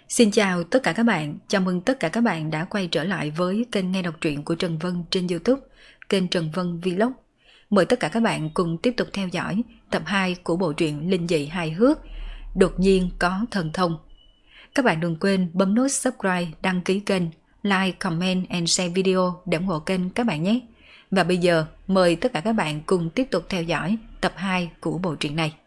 Xin chào tất cả các bạn, chào mừng tất cả các bạn đã quay trở lại với kênh nghe đọc truyện của Trần Vân trên YouTube, kênh Trần Vân Vlog. Mời tất cả các bạn cùng tiếp tục theo dõi tập 2 của bộ truyện linh dị hài hước Đột nhiên có thần thông. Các bạn đừng quên bấm nút subscribe, đăng ký kênh, like, comment and share video để ủng hộ kênh các bạn nhé. Và bây giờ mời tất cả các bạn cùng tiếp tục theo dõi tập 2 của bộ truyện này.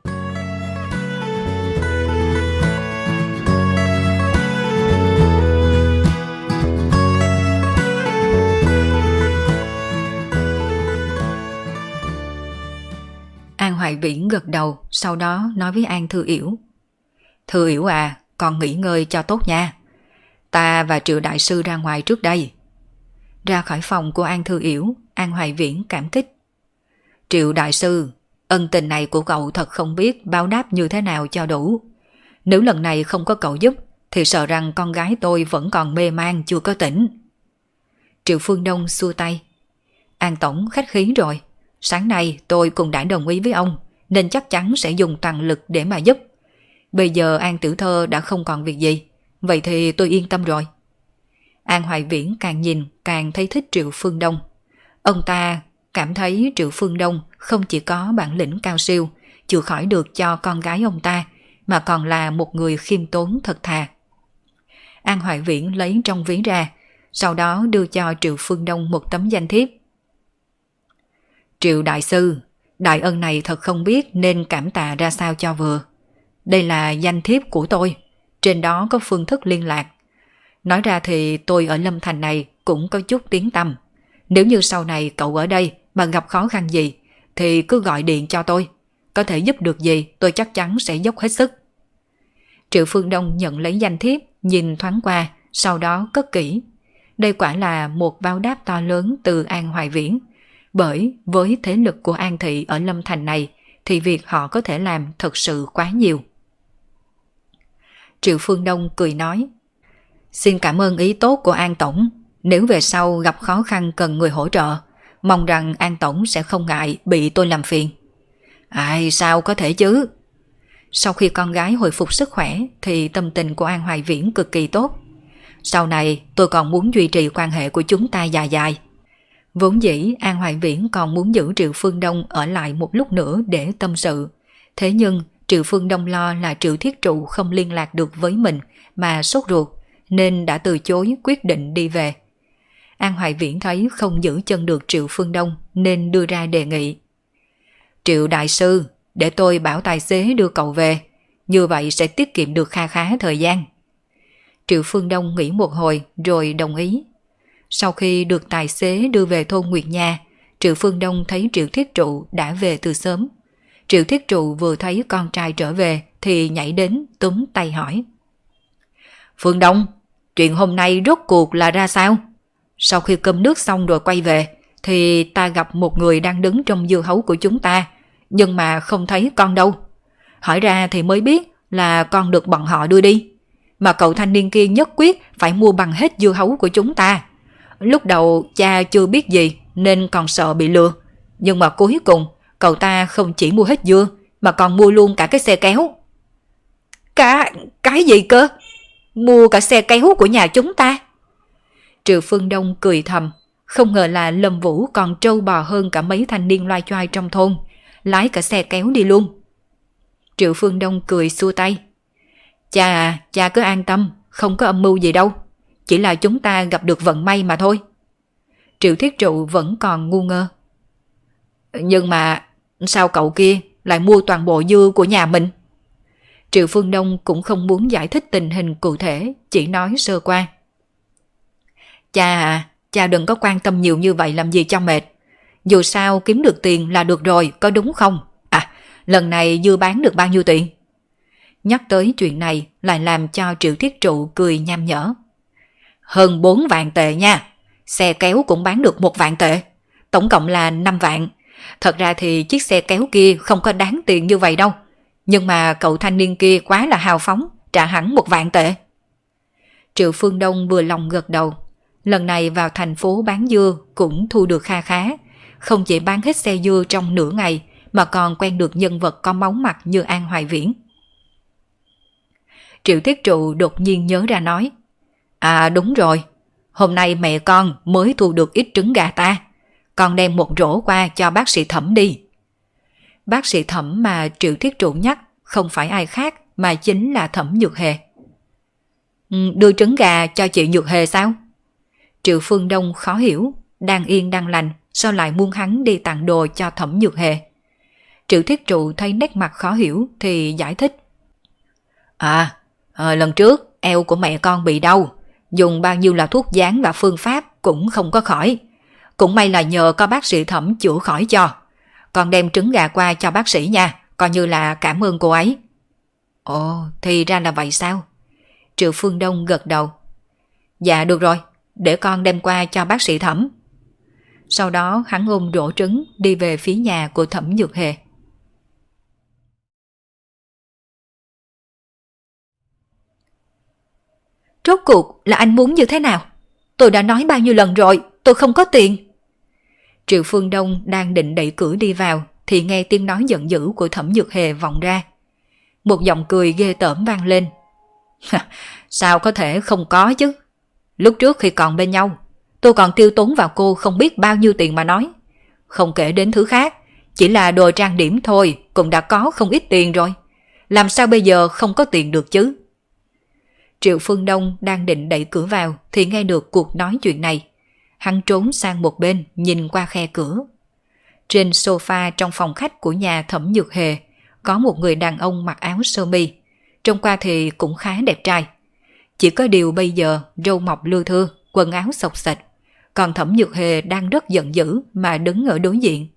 An Hoài Viễn gật đầu, sau đó nói với An Thư Yểu. Thư Yểu à, con nghỉ ngơi cho tốt nha. Ta và Triệu Đại Sư ra ngoài trước đây. Ra khỏi phòng của An Thư Yểu, An Hoài Viễn cảm kích. Triệu Đại Sư, ân tình này của cậu thật không biết báo đáp như thế nào cho đủ. Nếu lần này không có cậu giúp, thì sợ rằng con gái tôi vẫn còn mê man chưa có tỉnh. Triệu Phương Đông xua tay. An Tổng khách khí rồi. Sáng nay tôi cũng đã đồng ý với ông, nên chắc chắn sẽ dùng toàn lực để mà giúp. Bây giờ An Tiểu Thơ đã không còn việc gì, vậy thì tôi yên tâm rồi. An Hoài Viễn càng nhìn càng thấy thích Triệu Phương Đông. Ông ta cảm thấy Triệu Phương Đông không chỉ có bản lĩnh cao siêu, chịu khỏi được cho con gái ông ta, mà còn là một người khiêm tốn thật thà. An Hoài Viễn lấy trong ví ra, sau đó đưa cho Triệu Phương Đông một tấm danh thiếp. Triệu Đại Sư, đại ân này thật không biết nên cảm tạ ra sao cho vừa. Đây là danh thiếp của tôi, trên đó có phương thức liên lạc. Nói ra thì tôi ở Lâm Thành này cũng có chút tiếng tăm. Nếu như sau này cậu ở đây mà gặp khó khăn gì, thì cứ gọi điện cho tôi. Có thể giúp được gì tôi chắc chắn sẽ dốc hết sức. Triệu Phương Đông nhận lấy danh thiếp, nhìn thoáng qua, sau đó cất kỹ. Đây quả là một báo đáp to lớn từ An Hoài Viễn. Bởi với thế lực của An Thị ở Lâm Thành này thì việc họ có thể làm thật sự quá nhiều. Triệu Phương Đông cười nói. Xin cảm ơn ý tốt của An Tổng. Nếu về sau gặp khó khăn cần người hỗ trợ, mong rằng An Tổng sẽ không ngại bị tôi làm phiền. Ai sao có thể chứ. Sau khi con gái hồi phục sức khỏe thì tâm tình của An Hoài Viễn cực kỳ tốt. Sau này tôi còn muốn duy trì quan hệ của chúng ta dài dài. Vốn dĩ An Hoài Viễn còn muốn giữ Triệu Phương Đông ở lại một lúc nữa để tâm sự. Thế nhưng Triệu Phương Đông lo là Triệu Thiết Trụ không liên lạc được với mình mà sốt ruột, nên đã từ chối quyết định đi về. An Hoài Viễn thấy không giữ chân được Triệu Phương Đông nên đưa ra đề nghị. Triệu Đại Sư, để tôi bảo tài xế đưa cậu về, như vậy sẽ tiết kiệm được kha khá thời gian. Triệu Phương Đông nghĩ một hồi rồi đồng ý. Sau khi được tài xế đưa về thôn Nguyệt Nha, Triệu Phương Đông thấy Triệu Thiết Trụ đã về từ sớm. Triệu Thiết Trụ vừa thấy con trai trở về thì nhảy đến túm tay hỏi. Phương Đông, chuyện hôm nay rốt cuộc là ra sao? Sau khi cơm nước xong rồi quay về thì ta gặp một người đang đứng trong dưa hấu của chúng ta, nhưng mà không thấy con đâu. Hỏi ra thì mới biết là con được bọn họ đưa đi. Mà cậu thanh niên kia nhất quyết phải mua bằng hết dưa hấu của chúng ta. Lúc đầu cha chưa biết gì nên còn sợ bị lừa. Nhưng mà cuối cùng cậu ta không chỉ mua hết dưa mà còn mua luôn cả cái xe kéo. Cái gì cơ? Mua cả xe kéo của nhà chúng ta? Triệu Phương Đông cười thầm. Không ngờ là Lâm Vũ còn trâu bò hơn cả mấy thanh niên loai choai trong thôn, lái cả xe kéo đi luôn. Triệu Phương Đông cười xua tay. Cha cứ an tâm, không có âm mưu gì đâu. Chỉ là chúng ta gặp được vận may mà thôi. Triệu Thiết Trụ vẫn còn ngu ngơ. Nhưng mà sao cậu kia lại mua toàn bộ dưa của nhà mình? Triệu Phương Đông cũng không muốn giải thích tình hình cụ thể, chỉ nói sơ qua. Cha đừng có quan tâm nhiều như vậy làm gì cho mệt. Dù sao kiếm được tiền là được rồi, có đúng không? Lần này dưa bán được bao nhiêu tiền? Nhắc tới chuyện này lại làm cho Triệu Thiết Trụ cười nham nhở. Hơn 4 vạn tệ nha. Xe kéo cũng bán được 1 vạn tệ. Tổng cộng là 5 vạn. Thật ra thì chiếc xe kéo kia không có đáng tiền như vậy đâu. Nhưng mà cậu thanh niên kia quá là hào phóng, trả hẳn 1 vạn tệ. Triệu Phương Đông vừa lòng gật đầu. Lần này vào thành phố bán dưa cũng thu được kha khá. Không chỉ bán hết xe dưa trong nửa ngày mà còn quen được nhân vật có máu mặt như An Hoài Viễn. Triệu Thiết Trụ đột nhiên nhớ ra nói. À đúng rồi, hôm nay mẹ con mới thu được ít trứng gà ta. Con đem một rổ qua cho bác sĩ Thẩm đi. Bác sĩ Thẩm mà Triệu Thiết Trụ nhắc không phải ai khác mà chính là Thẩm Nhược Hề. Đưa trứng gà cho chị Nhược Hề sao? Triệu Phương Đông khó hiểu, đang yên đang lành, sao lại muốn hắn đi tặng đồ cho Thẩm Nhược Hề? Triệu Thiết Trụ thấy nét mặt khó hiểu thì giải thích. Lần trước eo của mẹ con bị đau, dùng bao nhiêu là thuốc dán và phương pháp cũng không có khỏi. Cũng may là nhờ có bác sĩ Thẩm chữa khỏi cho. Con đem trứng gà qua cho bác sĩ nha, coi như là cảm ơn cô ấy. Ồ, thì ra là vậy sao? Triệu Phương Đông gật đầu. Dạ được rồi, để con đem qua cho bác sĩ Thẩm. Sau đó hắn ôm rổ trứng đi về phía nhà của Thẩm Nhược Hề. Rốt cuộc là anh muốn như thế nào? Tôi đã nói bao nhiêu lần rồi, tôi không có tiền. Triệu Phương Đông đang định đẩy cửa đi vào thì nghe tiếng nói giận dữ của Thẩm Nhược Hề vọng ra. Một giọng cười ghê tởm vang lên. Sao có thể không có chứ? Lúc trước khi còn bên nhau, tôi còn tiêu tốn vào cô không biết bao nhiêu tiền mà nói. Không kể đến thứ khác, chỉ là đồ trang điểm thôi cũng đã có không ít tiền rồi. Làm sao bây giờ không có tiền được chứ? Triệu Phương Đông đang định đẩy cửa vào thì nghe được cuộc nói chuyện này. Hắn trốn sang một bên nhìn qua khe cửa. Trên sofa trong phòng khách của nhà Thẩm Nhược Hề có một người đàn ông mặc áo sơ mi. Trông qua thì cũng khá đẹp trai. Chỉ có điều bây giờ râu mọc lưa thưa, quần áo xộc xệch. Còn Thẩm Nhược Hề đang rất giận dữ mà đứng ở đối diện.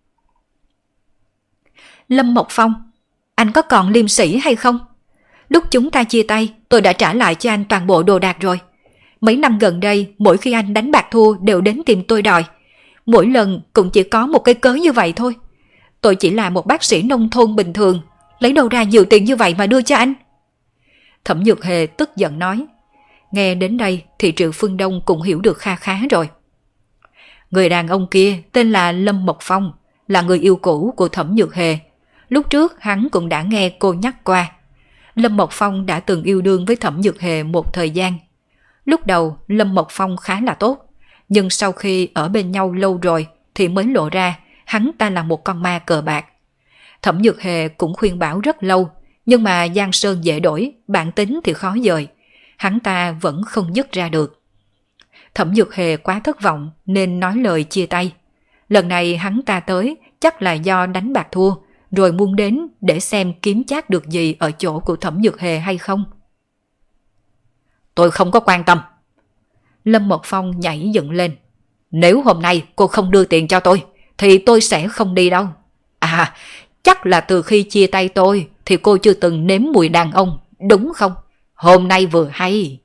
Lâm Mộc Phong, anh có còn liêm sĩ hay không? Lúc chúng ta chia tay, tôi đã trả lại cho anh toàn bộ đồ đạc rồi. Mấy năm gần đây, mỗi khi anh đánh bạc thua đều đến tìm tôi đòi. Mỗi lần cũng chỉ có một cái cớ như vậy thôi. Tôi chỉ là một bác sĩ nông thôn bình thường, lấy đâu ra nhiều tiền như vậy mà đưa cho anh? Thẩm Nhược Hề tức giận nói. Nghe đến đây thì Triệu Phương Đông cũng hiểu được kha khá rồi. Người đàn ông kia tên là Lâm Mộc Phong, là người yêu cũ của Thẩm Nhược Hề. Lúc trước hắn cũng đã nghe cô nhắc qua. Lâm Mộc Phong đã từng yêu đương với Thẩm Nhược Hề một thời gian. Lúc đầu Lâm Mộc Phong khá là tốt, nhưng sau khi ở bên nhau lâu rồi thì mới lộ ra hắn ta là một con ma cờ bạc. Thẩm Nhược Hề cũng khuyên bảo rất lâu, nhưng mà giang sơn dễ đổi, bản tính thì khó dời. Hắn ta vẫn không dứt ra được. Thẩm Nhược Hề quá thất vọng nên nói lời chia tay. Lần này hắn ta tới chắc là do đánh bạc thua, rồi muốn đến để xem kiếm chác được gì ở chỗ của Thẩm Nhược Hề hay không. Tôi không có quan tâm. Lâm Mộc Phong nhảy dựng lên. Nếu hôm nay cô không đưa tiền cho tôi, thì tôi sẽ không đi đâu. À, chắc là từ khi chia tay tôi thì cô chưa từng nếm mùi đàn ông, đúng không? Hôm nay vừa hay.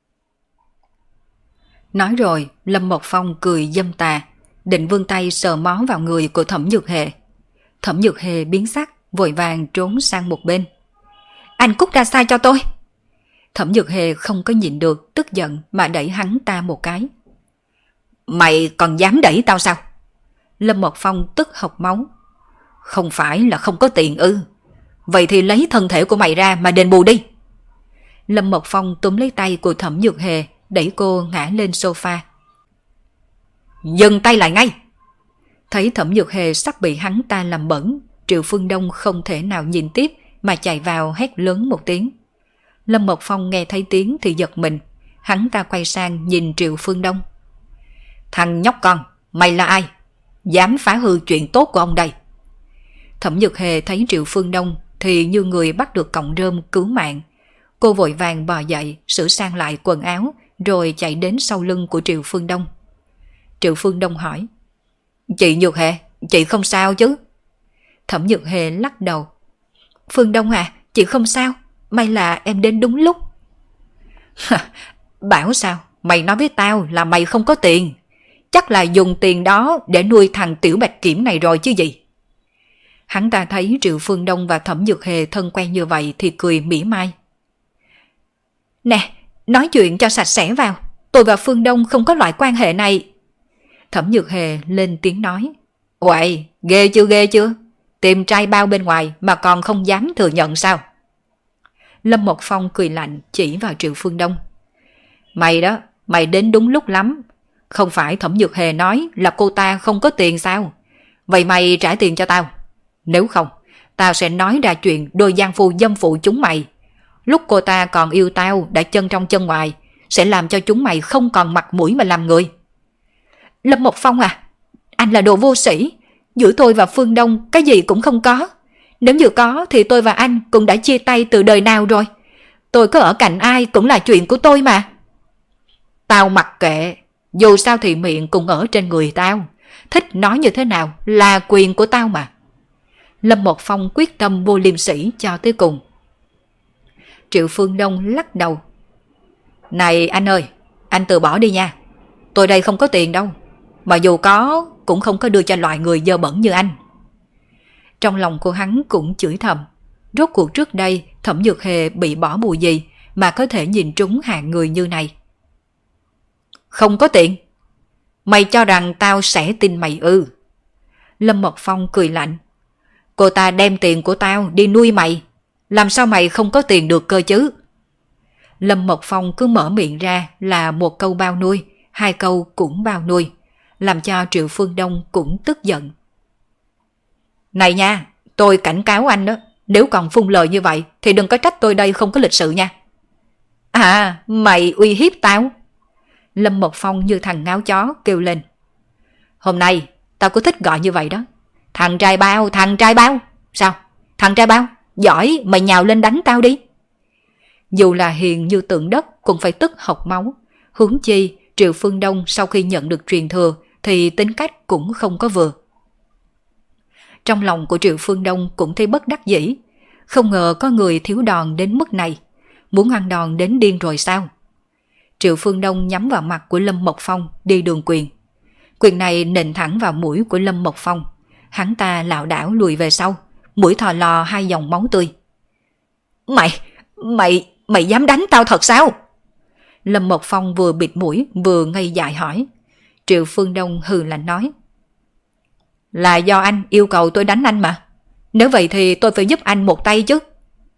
Nói rồi, Lâm Mộc Phong cười dâm tà, định vươn tay sờ mó vào người của Thẩm Nhược Hề. Thẩm Nhược Hề biến sắc, vội vàng trốn sang một bên. Anh cút ra xa cho tôi. Thẩm Nhược Hề không có nhịn được, tức giận mà đẩy hắn ta một cái. Mày còn dám đẩy tao sao? Lâm Mộc Phong tức hộc máu. Không phải là không có tiền ư? Vậy thì lấy thân thể của mày ra mà đền bù đi. Lâm Mộc Phong túm lấy tay của Thẩm Nhược Hề, đẩy cô ngã lên sofa. Dừng tay lại ngay. Thấy Thẩm Nhược Hề sắp bị hắn ta làm bẩn, Triệu Phương Đông không thể nào nhìn tiếp mà chạy vào hét lớn một tiếng. Lâm Mộc Phong nghe thấy tiếng thì giật mình, hắn ta quay sang nhìn Triệu Phương Đông. Thằng nhóc con, mày là ai? Dám phá hư chuyện tốt của ông đây. Thẩm Nhược Hề thấy Triệu Phương Đông thì như người bắt được cọng rơm cứu mạng. Cô vội vàng bò dậy, sửa sang lại quần áo, rồi chạy đến sau lưng của Triệu Phương Đông. Triệu Phương Đông hỏi. Chị Nhược Hề, chị không sao chứ? Thẩm Nhược Hề lắc đầu. Phương Đông à, chị không sao, may là em đến đúng lúc. Bảo sao, mày nói với tao là mày không có tiền. Chắc là dùng tiền đó để nuôi thằng Tiểu Bạch Kiểm này rồi chứ gì. Hắn ta thấy Triệu Phương Đông và Thẩm Nhược Hề thân quen như vậy thì cười mỉa mai. Nè, nói chuyện cho sạch sẽ vào, tôi và Phương Đông không có loại quan hệ này. Thẩm Nhược Hề lên tiếng nói. Uầy, ghê chưa? Tìm trai bao bên ngoài mà còn không dám thừa nhận sao? Lâm Một Phong cười lạnh chỉ vào Triệu Phương Đông. Mày đó, mày đến đúng lúc lắm. Không phải Thẩm Dược Hề nói là cô ta không có tiền sao? Vậy mày trả tiền cho tao. Nếu không, tao sẽ nói ra chuyện đôi giang phu dâm phụ chúng mày. Lúc cô ta còn yêu tao đã chân trong chân ngoài, sẽ làm cho chúng mày không còn mặt mũi mà làm người. Lâm Một Phong à, anh là đồ vô sĩ. Giữa tôi và Phương Đông cái gì cũng không có. Nếu như có thì tôi và anh cũng đã chia tay từ đời nào rồi. Tôi có ở cạnh ai cũng là chuyện của tôi mà. Tao mặc kệ, dù sao thì miệng cũng ở trên người tao. Thích nói như thế nào là quyền của tao mà. Lâm Một Phong quyết tâm vô liêm sỉ cho tới cùng. Triệu Phương Đông lắc đầu. Này anh ơi, anh từ bỏ đi nha. Tôi đây không có tiền đâu. Mà dù có cũng không có đưa cho loại người dơ bẩn như anh. Trong lòng cô hắn cũng chửi thầm. Rốt cuộc trước đây Thẩm Dược Hề bị bỏ bùa gì mà có thể nhìn trúng hạng người như này. Không có tiền? Mày cho rằng tao sẽ tin mày ư? Lâm Một Phong cười lạnh. Cô ta đem tiền của tao đi nuôi mày. Làm sao mày không có tiền được cơ chứ? Lâm Một Phong cứ mở miệng ra là một câu bao nuôi, hai câu cũng bao nuôi, làm cho Triệu Phương Đông cũng tức giận. Này nha, tôi cảnh cáo anh đó, nếu còn phun lời như vậy thì đừng có trách tôi đây không có lịch sự nha. À, mày uy hiếp tao? Lâm Một Phong như thằng ngáo chó kêu lên. Hôm nay tao cứ thích gọi như vậy đó. Thằng trai bao, thằng trai bao. Sao? Thằng trai bao, giỏi mày nhào lên đánh tao đi. Dù là hiền như tượng đất cũng phải tức học máu. Huống chi Triệu Phương Đông sau khi nhận được truyền thừa thì tính cách cũng không có vừa. Trong lòng của Triệu Phương Đông cũng thấy bất đắc dĩ. Không ngờ có người thiếu đòn đến mức này. Muốn ăn đòn đến điên rồi sao? Triệu Phương Đông nhắm vào mặt của Lâm Một Phong đi đường quyền. Quyền này nện thẳng vào mũi của Lâm Một Phong. Hắn ta lảo đảo lùi về sau, mũi thò lò hai dòng máu tươi. Mày dám đánh tao thật sao? Lâm Một Phong vừa bịt mũi vừa ngây dại hỏi. Triệu Phương Đông hừ lạnh nói. Là do anh yêu cầu tôi đánh anh mà. Nếu vậy thì tôi phải giúp anh một tay chứ.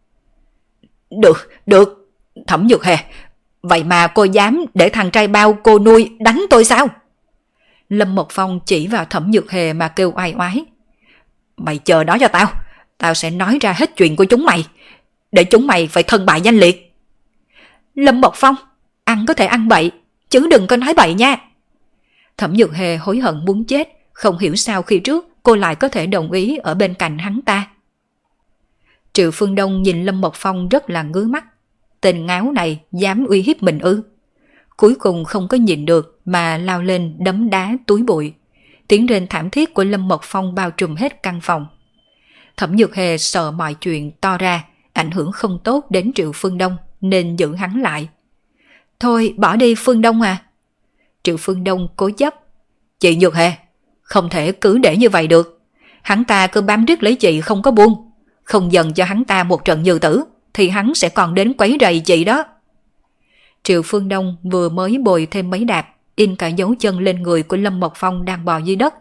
Được, Thẩm Dược Hề. Vậy mà cô dám để thằng trai bao cô nuôi đánh tôi sao? Lâm Một Phong chỉ vào Thẩm Dược Hề mà kêu oai oái. Mày chờ đó cho tao. Tao sẽ nói ra hết chuyện của chúng mày, để chúng mày phải thân bại danh liệt. Lâm Một Phong, ăn có thể ăn bậy, chứ đừng có nói bậy nha. Thẩm Dược Hề hối hận muốn chết, không hiểu sao khi trước cô lại có thể đồng ý ở bên cạnh hắn ta. Triệu Phương Đông nhìn Lâm Một Phong rất là ngứa mắt. Tên ngáo này dám uy hiếp mình ư? Cuối cùng không có nhìn được mà lao lên đấm đá túi bụi. Tiếng rên thảm thiết của Lâm Một Phong bao trùm hết căn phòng. Thẩm Dược Hề sợ mọi chuyện to ra, ảnh hưởng không tốt đến Triệu Phương Đông nên giữ hắn lại. Thôi bỏ đi Phương Đông à. Triệu Phương Đông cố chấp. Chị Dược Hề, không thể cứ để như vậy được. Hắn ta cứ bám riết lấy chị không có buông. Không dần cho hắn ta một trận như tử thì hắn sẽ còn đến quấy rầy chị đó. Triệu Phương Đông vừa mới bồi thêm mấy đạp, in cả dấu chân lên người của Lâm Một Phong đang bò dưới đất.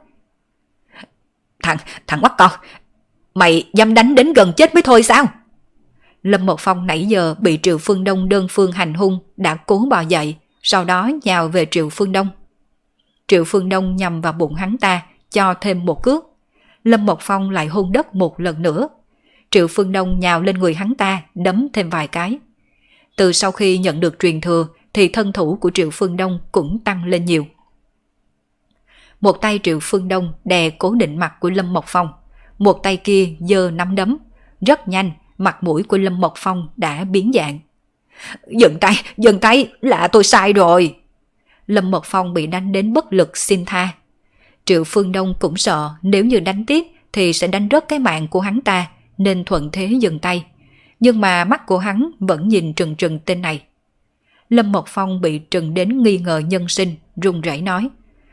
Thằng quắc con, mày dám đánh đến gần chết mới thôi sao? Lâm Một Phong nãy giờ bị Triệu Phương Đông đơn phương hành hung đã cố bò dậy, sau đó nhào về Triệu Phương Đông. Triệu Phương Đông nhằm vào bụng hắn ta, cho thêm một cước. Lâm Một Phong lại hôn đất một lần nữa. Triệu Phương Đông nhào lên người hắn ta, đấm thêm vài cái. Từ sau khi nhận được truyền thừa thì thân thủ của Triệu Phương Đông cũng tăng lên nhiều. Một tay Triệu Phương Đông đè cố định mặt của Lâm Một Phong, một tay kia giơ nắm đấm. Rất nhanh, mặt mũi của Lâm Một Phong đã biến dạng. Dừng tay, là tôi sai rồi. Lâm Một Phong bị đánh đến bất lực xin tha. Triệu Phương Đông cũng sợ nếu như đánh tiếp thì sẽ đánh rớt cái mạng của hắn ta, nên thuận thế dừng tay. Nhưng mà mắt của hắn vẫn nhìn trừng trừng tên này. Lâm Một Phong bị trừng đến nghi ngờ nhân sinh, run rẩy nói.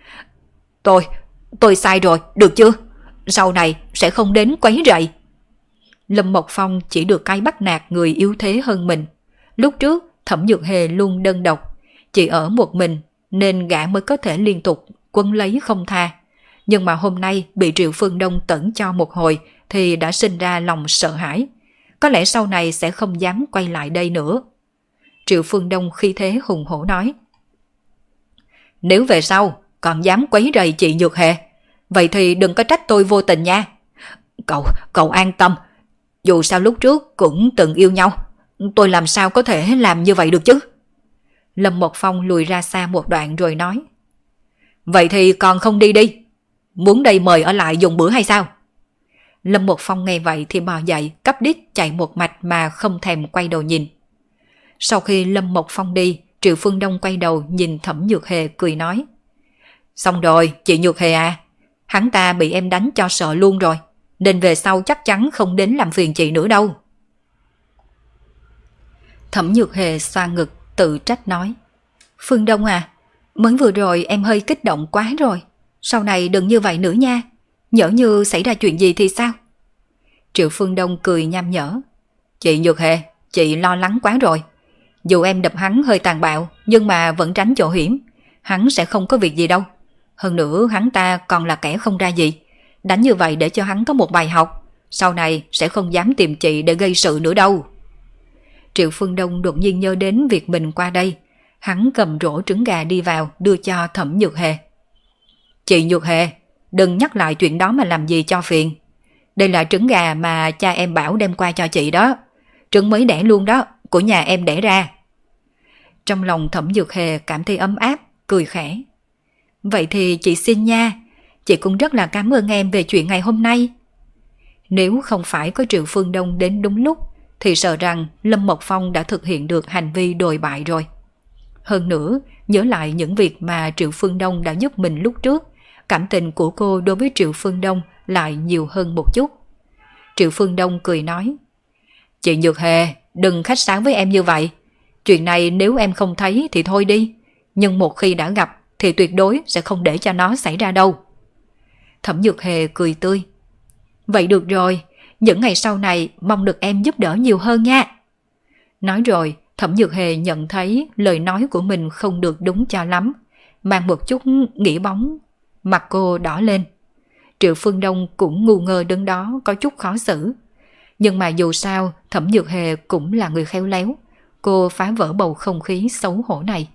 Tôi sai rồi, được chưa? Sau này sẽ không đến quấy rầy. Lâm Một Phong chỉ được cái bắt nạt người yếu thế hơn mình. Lúc trước Thẩm Dược Hề luôn đơn độc, chỉ ở một mình nên gã mới có thể liên tục quấn lấy không tha. Nhưng mà hôm nay bị Triệu Phương Đông tẩn cho một hồi thì đã sinh ra lòng sợ hãi. có lẽ sau này sẽ không dám quay lại đây nữa. Triệu Phương Đông khí thế hùng hổ nói. Nếu về sau còn dám quấy rầy chị Nhược Hề, vậy thì đừng có trách tôi vô tình nha. Cậu an tâm, dù sao lúc trước cũng từng yêu nhau, tôi làm sao có thể làm như vậy được chứ? Lâm Một Phong lùi ra xa một đoạn rồi nói. Vậy thì còn không đi đi, muốn đây mời ở lại dùng bữa hay sao? Lâm Một Phong nghe vậy thì bò dậy, cắp đít chạy một mạch mà không thèm quay đầu nhìn. Sau khi Lâm Một Phong đi, Triệu Phương Đông quay đầu nhìn Thẩm Nhược Hề cười nói. Xong rồi, chị Nhược Hề à, hắn ta bị em đánh cho sợ luôn rồi, nên về sau chắc chắn không đến làm phiền chị nữa đâu. Thẩm Nhược Hề xoa ngực tự trách nói. Phương Đông à, mới vừa rồi em hơi kích động quá rồi, sau này đừng như vậy nữa nha, nhỡ như xảy ra chuyện gì thì sao? Triệu Phương Đông cười nham nhở. Chị Nhược Hề, chị lo lắng quá rồi. Dù em đập hắn hơi tàn bạo, nhưng mà vẫn tránh chỗ hiểm, hắn sẽ không có việc gì đâu. Hơn nữa hắn ta còn là kẻ không ra gì, đánh như vậy để cho hắn có một bài học, sau này sẽ không dám tìm chị để gây sự nữa đâu. Triệu Phương Đông đột nhiên nhớ đến việc mình qua đây, hắn cầm rổ trứng gà đi vào đưa cho Thẩm Nhược Hề. Chị Nhược Hề, đừng nhắc lại chuyện đó mà làm gì cho phiền. Đây là trứng gà mà cha em bảo đem qua cho chị đó, trứng mới đẻ luôn đó, của nhà em đẻ ra. Trong lòng Thẩm Nhược Hề cảm thấy ấm áp, cười khẽ. Vậy thì chị xin nha, chị cũng rất là cảm ơn em về chuyện ngày hôm nay. Nếu không phải có Triệu Phương Đông đến đúng lúc, thì sợ rằng Lâm Mộc Phong đã thực hiện được hành vi đồi bại rồi. Hơn nữa, nhớ lại những việc mà Triệu Phương Đông đã giúp mình lúc trước, cảm tình của cô đối với Triệu Phương Đông lại nhiều hơn một chút. Triệu Phương Đông cười nói. Chị Nhược Hề, đừng khách sáo với em như vậy. Chuyện này nếu em không thấy thì thôi đi, nhưng một khi đã gặp thì tuyệt đối sẽ không để cho nó xảy ra đâu. Thẩm Nhược Hề cười tươi. Vậy được rồi, những ngày sau này mong được em giúp đỡ nhiều hơn nha. Nói rồi, Thẩm Nhược Hề nhận thấy lời nói của mình không được đúng cho lắm, mang một chút nghĩ bóng, mặt cô đỏ lên. Triệu Phương Đông cũng ngu ngơ đứng đó có chút khó xử. Nhưng mà dù sao, Thẩm Nhược Hề cũng là người khéo léo, cô phá vỡ bầu không khí xấu hổ này.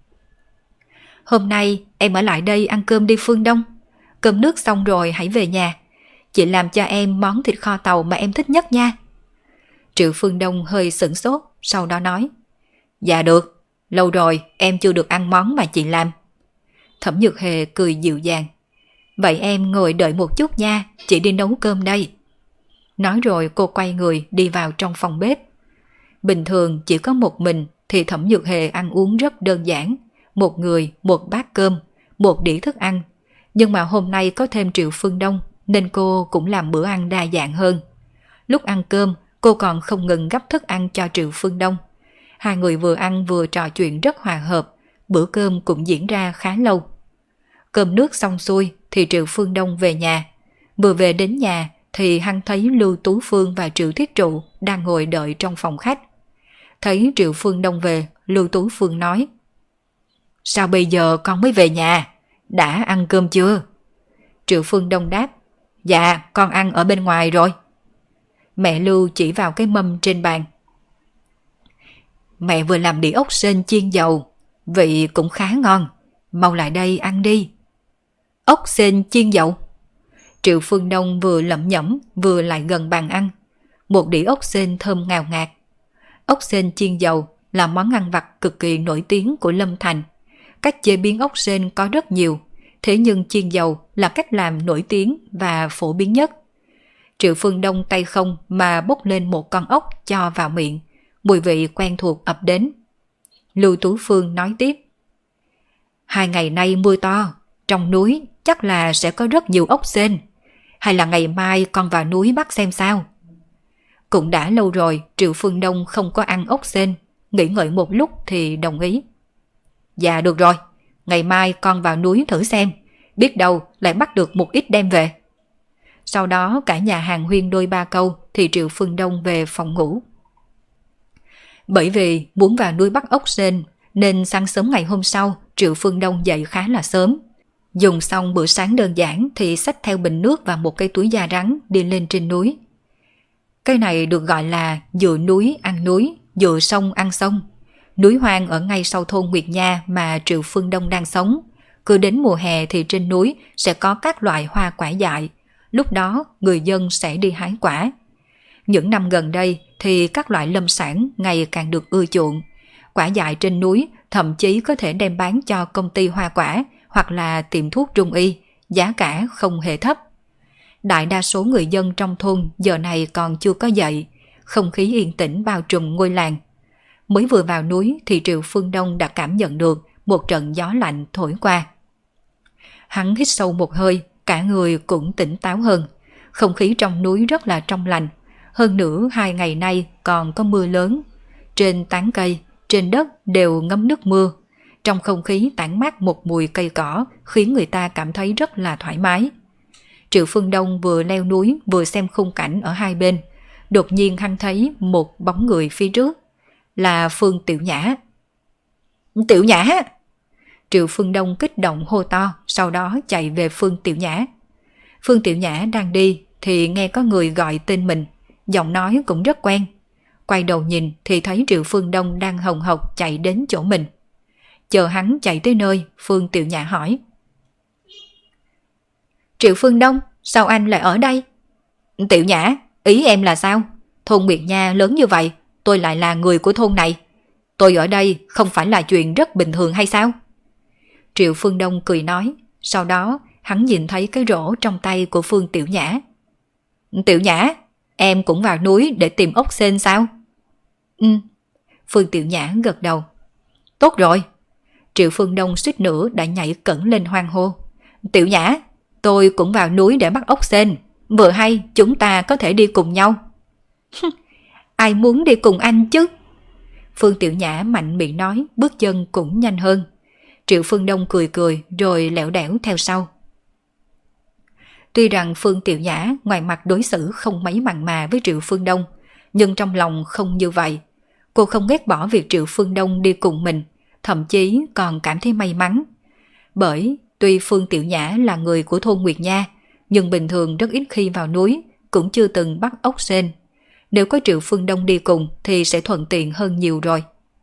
Hôm nay em ở lại đây ăn cơm đi Phương Đông. Cơm nước xong rồi hãy về nhà. Chị làm cho em món thịt kho tàu mà em thích nhất nha. Triệu Phương Đông hơi sửng sốt, sau đó nói. Dạ được, lâu rồi em chưa được ăn món mà chị làm. Thẩm Nhược Hề cười dịu dàng. Vậy em ngồi đợi một chút nha, chị đi nấu cơm đây. Nói rồi cô quay người đi vào trong phòng bếp. Bình thường chỉ có một mình thì Thẩm Nhược Hề ăn uống rất đơn giản. Một người, một bát cơm, một đĩa thức ăn. Nhưng mà hôm nay có thêm Triệu Phương Đông nên cô cũng làm bữa ăn đa dạng hơn. Lúc ăn cơm, cô còn không ngừng gắp thức ăn cho Triệu Phương Đông. Hai người vừa ăn vừa trò chuyện rất hòa hợp, bữa cơm cũng diễn ra khá lâu. Cơm nước xong xuôi thì Triệu Phương Đông về nhà. Vừa về đến nhà thì hắn thấy Lưu Tú Phương và Triệu Thiết Trụ đang ngồi đợi trong phòng khách. Thấy Triệu Phương Đông về, Lưu Tú Phương nói. Sao bây giờ con mới về nhà? Đã ăn cơm chưa? Triệu Phương Đông đáp. Dạ, con ăn ở bên ngoài rồi. Mẹ Lưu chỉ vào cái mâm trên bàn. Mẹ vừa làm đĩa ốc sên chiên dầu, vị cũng khá ngon. Mau lại đây ăn đi. Ốc sên chiên dầu? Triệu Phương Đông vừa lẩm nhẩm vừa lại gần bàn ăn. Một đĩa ốc sên thơm ngào ngạt. Ốc sên chiên dầu là món ăn vặt cực kỳ nổi tiếng của Lâm Thành. Cách chế biến ốc sên có rất nhiều, thế nhưng chiên dầu là cách làm nổi tiếng và phổ biến nhất. Triệu Phương Đông tay không mà bốc lên một con ốc cho vào miệng, mùi vị quen thuộc ập đến. Lưu Tú Phương nói tiếp. 2 ngày nay mưa to, trong núi chắc là sẽ có rất nhiều ốc sên. Hay là ngày mai con vào núi bắt xem sao? Cũng đã lâu rồi Triệu Phương Đông không có ăn ốc sên, nghĩ ngợi một lúc thì đồng ý. Dạ được rồi, ngày mai con vào núi thử xem, biết đâu lại bắt được một ít đem về. Sau đó cả nhà hàng huyên đôi ba câu thì Triệu Phương Đông về phòng ngủ. Bởi vì muốn vào núi bắt ốc sên nên sáng sớm ngày hôm sau Triệu Phương Đông dậy khá là sớm. Dùng xong bữa sáng đơn giản thì xách theo bình nước và một cây túi da rắn đi lên trên núi. Cái này được gọi là dựa núi ăn núi, dựa sông ăn sông. Núi hoang ở ngay sau thôn Nguyệt Nha mà Triệu Phương Đông đang sống. Cứ đến mùa hè thì trên núi sẽ có các loại hoa quả dại. Lúc đó người dân sẽ đi hái quả. Những năm gần đây thì các loại lâm sản ngày càng được ưa chuộng. Quả dại trên núi thậm chí có thể đem bán cho công ty hoa quả hoặc là tiệm thuốc trung y, giá cả không hề thấp. Đại đa số người dân trong thôn giờ này còn chưa có dậy, không khí yên tĩnh bao trùm ngôi làng. Mới vừa vào núi thì Triệu Phương Đông đã cảm nhận được một trận gió lạnh thổi qua. Hắn hít sâu một hơi, cả người cũng tỉnh táo hơn. Không khí trong núi rất là trong lành. Hơn nữa 2 ngày nay còn có mưa lớn. Trên tán cây, trên đất đều ngấm nước mưa. Trong không khí tản mát một mùi cây cỏ khiến người ta cảm thấy rất là thoải mái. Triệu Phương Đông vừa leo núi vừa xem khung cảnh ở hai bên. Đột nhiên hắn thấy một bóng người phía trước. Là Phương Tiểu Nhã. Tiểu Nhã! Triệu Phương Đông kích động hô to, sau đó chạy về Phương Tiểu Nhã. Phương Tiểu Nhã đang đi thì nghe có người gọi tên mình, giọng nói cũng rất quen. Quay đầu nhìn thì thấy Triệu Phương Đông đang hồng hộc chạy đến chỗ mình. Chờ hắn chạy tới nơi, Phương Tiểu Nhã hỏi. Triệu Phương Đông, sao anh lại ở đây? Tiểu Nhã, ý em là sao? Thôn Nguyệt Nha lớn như vậy, tôi lại là người của thôn này. Tôi ở đây không phải là chuyện rất bình thường hay sao? Triệu Phương Đông cười nói, sau đó hắn nhìn thấy cái rổ trong tay của Phương Tiểu Nhã. Tiểu Nhã, em cũng vào núi để tìm ốc sên sao? Phương Tiểu Nhã gật đầu. Tốt rồi. Triệu Phương Đông suýt nữa đã nhảy cẫng lên hoan hô. Tiểu Nhã, tôi cũng vào núi để bắt ốc sên. Vừa hay chúng ta có thể đi cùng nhau. Ai muốn đi cùng anh chứ? Phương Tiểu Nhã mạnh miệng nói, bước chân cũng nhanh hơn. Triệu Phương Đông cười cười rồi lẻo đẻo theo sau. Tuy rằng Phương Tiểu Nhã ngoài mặt đối xử không mấy mặn mà với Triệu Phương Đông, nhưng trong lòng không như vậy. Cô không ghét bỏ việc Triệu Phương Đông đi cùng mình, thậm chí còn cảm thấy may mắn. Bởi tuy Phương Tiểu Nhã là người của thôn Nguyệt Nha, nhưng bình thường rất ít khi vào núi, cũng chưa từng bắt ốc sên. Nếu có Triệu Phương Đông đi cùng thì sẽ thuận tiện hơn nhiều rồi.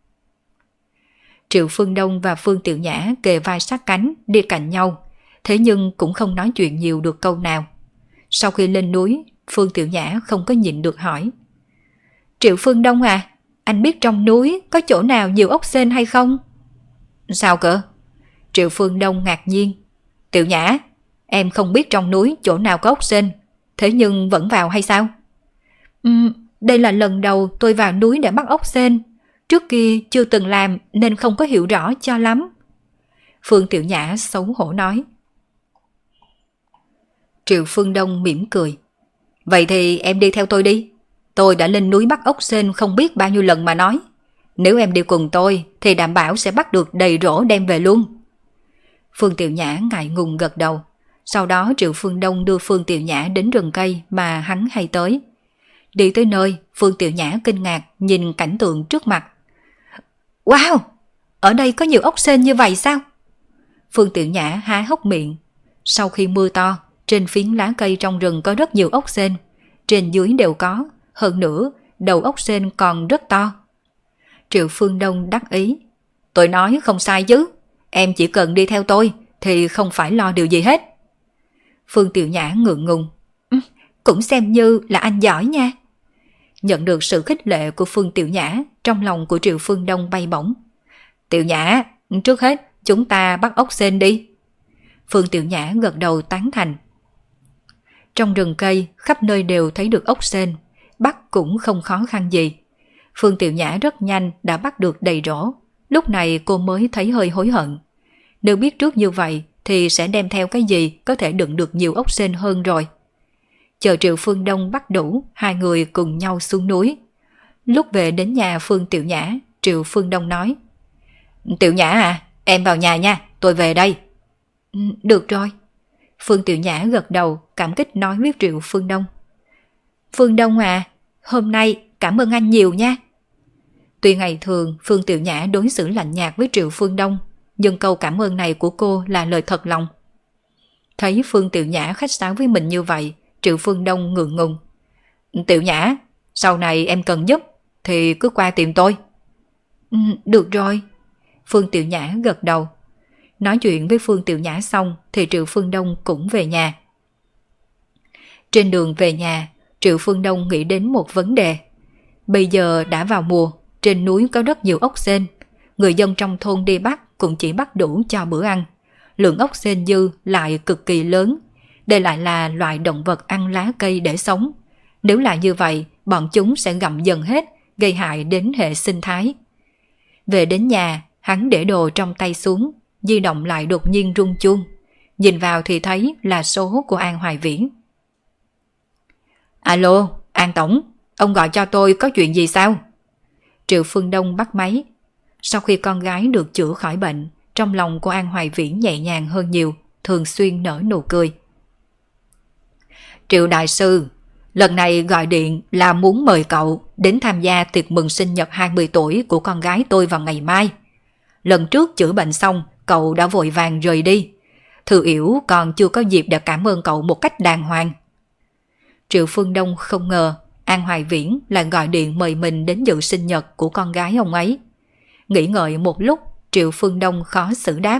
Triệu Phương Đông và Phương Tiểu Nhã kề vai sát cánh đi cạnh nhau, thế nhưng cũng không nói chuyện nhiều được câu nào. Sau khi lên núi, Phương Tiểu Nhã không có nhịn được hỏi. Triệu Phương Đông à, anh biết trong núi có chỗ nào nhiều ốc sên hay không? Sao cơ? Triệu Phương Đông ngạc nhiên. Tiểu Nhã, em không biết trong núi chỗ nào có ốc sên, thế nhưng vẫn vào hay sao? Đây là lần đầu tôi vào núi để bắt ốc sên. Trước kia chưa từng làm nên không có hiểu rõ cho lắm. Phương Tiểu Nhã xấu hổ nói. Triệu Phương Đông mỉm cười. Vậy thì em đi theo tôi đi. Tôi đã lên núi bắt ốc sên không biết bao nhiêu lần mà nói. Nếu em đi cùng tôi thì đảm bảo sẽ bắt được đầy rổ đem về luôn. Phương Tiểu Nhã ngại ngùng gật đầu. Sau đó Triệu Phương Đông đưa Phương Tiểu Nhã đến rừng cây mà hắn hay tới. Đi tới nơi, Phương Tiểu Nhã kinh ngạc nhìn cảnh tượng trước mặt. Wow! Ở đây có nhiều ốc sên như vậy sao? Phương Tiểu Nhã há hốc miệng. Sau khi mưa to, trên phiến lá cây trong rừng có rất nhiều ốc sên. Trên dưới đều có, hơn nữa, đầu ốc sên còn rất to. Triệu Phương Đông đắc ý. Tôi nói không sai chứ, em chỉ cần đi theo tôi thì không phải lo điều gì hết. Phương Tiểu Nhã ngượng ngùng. Cũng xem như là anh giỏi nha. Nhận được sự khích lệ của Phương Tiểu Nhã, trong lòng của Triệu Phương Đông bay bổng. Tiểu Nhã, trước hết chúng ta bắt ốc sên đi. Phương Tiểu Nhã gật đầu tán thành. Trong rừng cây, khắp nơi đều thấy được ốc sên, bắt cũng không khó khăn gì. Phương Tiểu Nhã rất nhanh đã bắt được đầy rổ. Lúc này cô mới thấy hơi hối hận. Nếu biết trước như vậy thì sẽ đem theo cái gì có thể đựng được nhiều ốc sên hơn rồi. Chờ Triệu Phương Đông bắt đủ, hai người cùng nhau xuống núi. Lúc về đến nhà Phương Tiểu Nhã, Triệu Phương Đông nói. Tiểu Nhã à, em vào nhà nha, tôi về đây. Được rồi. Phương Tiểu Nhã gật đầu, cảm kích nói với Triệu Phương Đông. Phương Đông à, hôm nay cảm ơn anh nhiều nha. Tuy ngày thường Phương Tiểu Nhã đối xử lạnh nhạt với Triệu Phương Đông, nhưng câu cảm ơn này của cô là lời thật lòng. Thấy Phương Tiểu Nhã khách sáo với mình như vậy, Triệu Phương Đông ngượng ngùng. Tiểu Nhã, sau này em cần giúp thì cứ qua tìm tôi. Được rồi. Phương Tiểu Nhã gật đầu. Nói chuyện với Phương Tiểu Nhã xong thì Triệu Phương Đông cũng về nhà. Trên đường về nhà, Triệu Phương Đông nghĩ đến một vấn đề. Bây giờ đã vào mùa, trên núi có rất nhiều ốc sên. Người dân trong thôn đi bắt cũng chỉ bắt đủ cho bữa ăn. Lượng ốc sên dư lại cực kỳ lớn. Đây lại là loại động vật ăn lá cây để sống. Nếu là như vậy, bọn chúng sẽ gặm dần hết, gây hại đến hệ sinh thái. Về đến nhà, hắn để đồ trong tay xuống, di động lại đột nhiên rung chuông. Nhìn vào thì thấy là số của An Hoài Viễn. Alo, An Tổng, ông gọi cho tôi có chuyện gì sao? Triệu Phương Đông bắt máy. Sau khi con gái được chữa khỏi bệnh, trong lòng của An Hoài Viễn nhẹ nhàng hơn nhiều, thường xuyên nở nụ cười. Triệu Đại Sư, lần này gọi điện là muốn mời cậu đến tham gia tiệc mừng sinh nhật 20 tuổi của con gái tôi vào ngày mai. Lần trước chữa bệnh xong, cậu đã vội vàng rời đi. Thư Yểu còn chưa có dịp để cảm ơn cậu một cách đàng hoàng. Triệu Phương Đông không ngờ An Hoài Viễn lại gọi điện mời mình đến dự sinh nhật của con gái ông ấy. Nghĩ ngợi một lúc, Triệu Phương Đông khó xử đáp.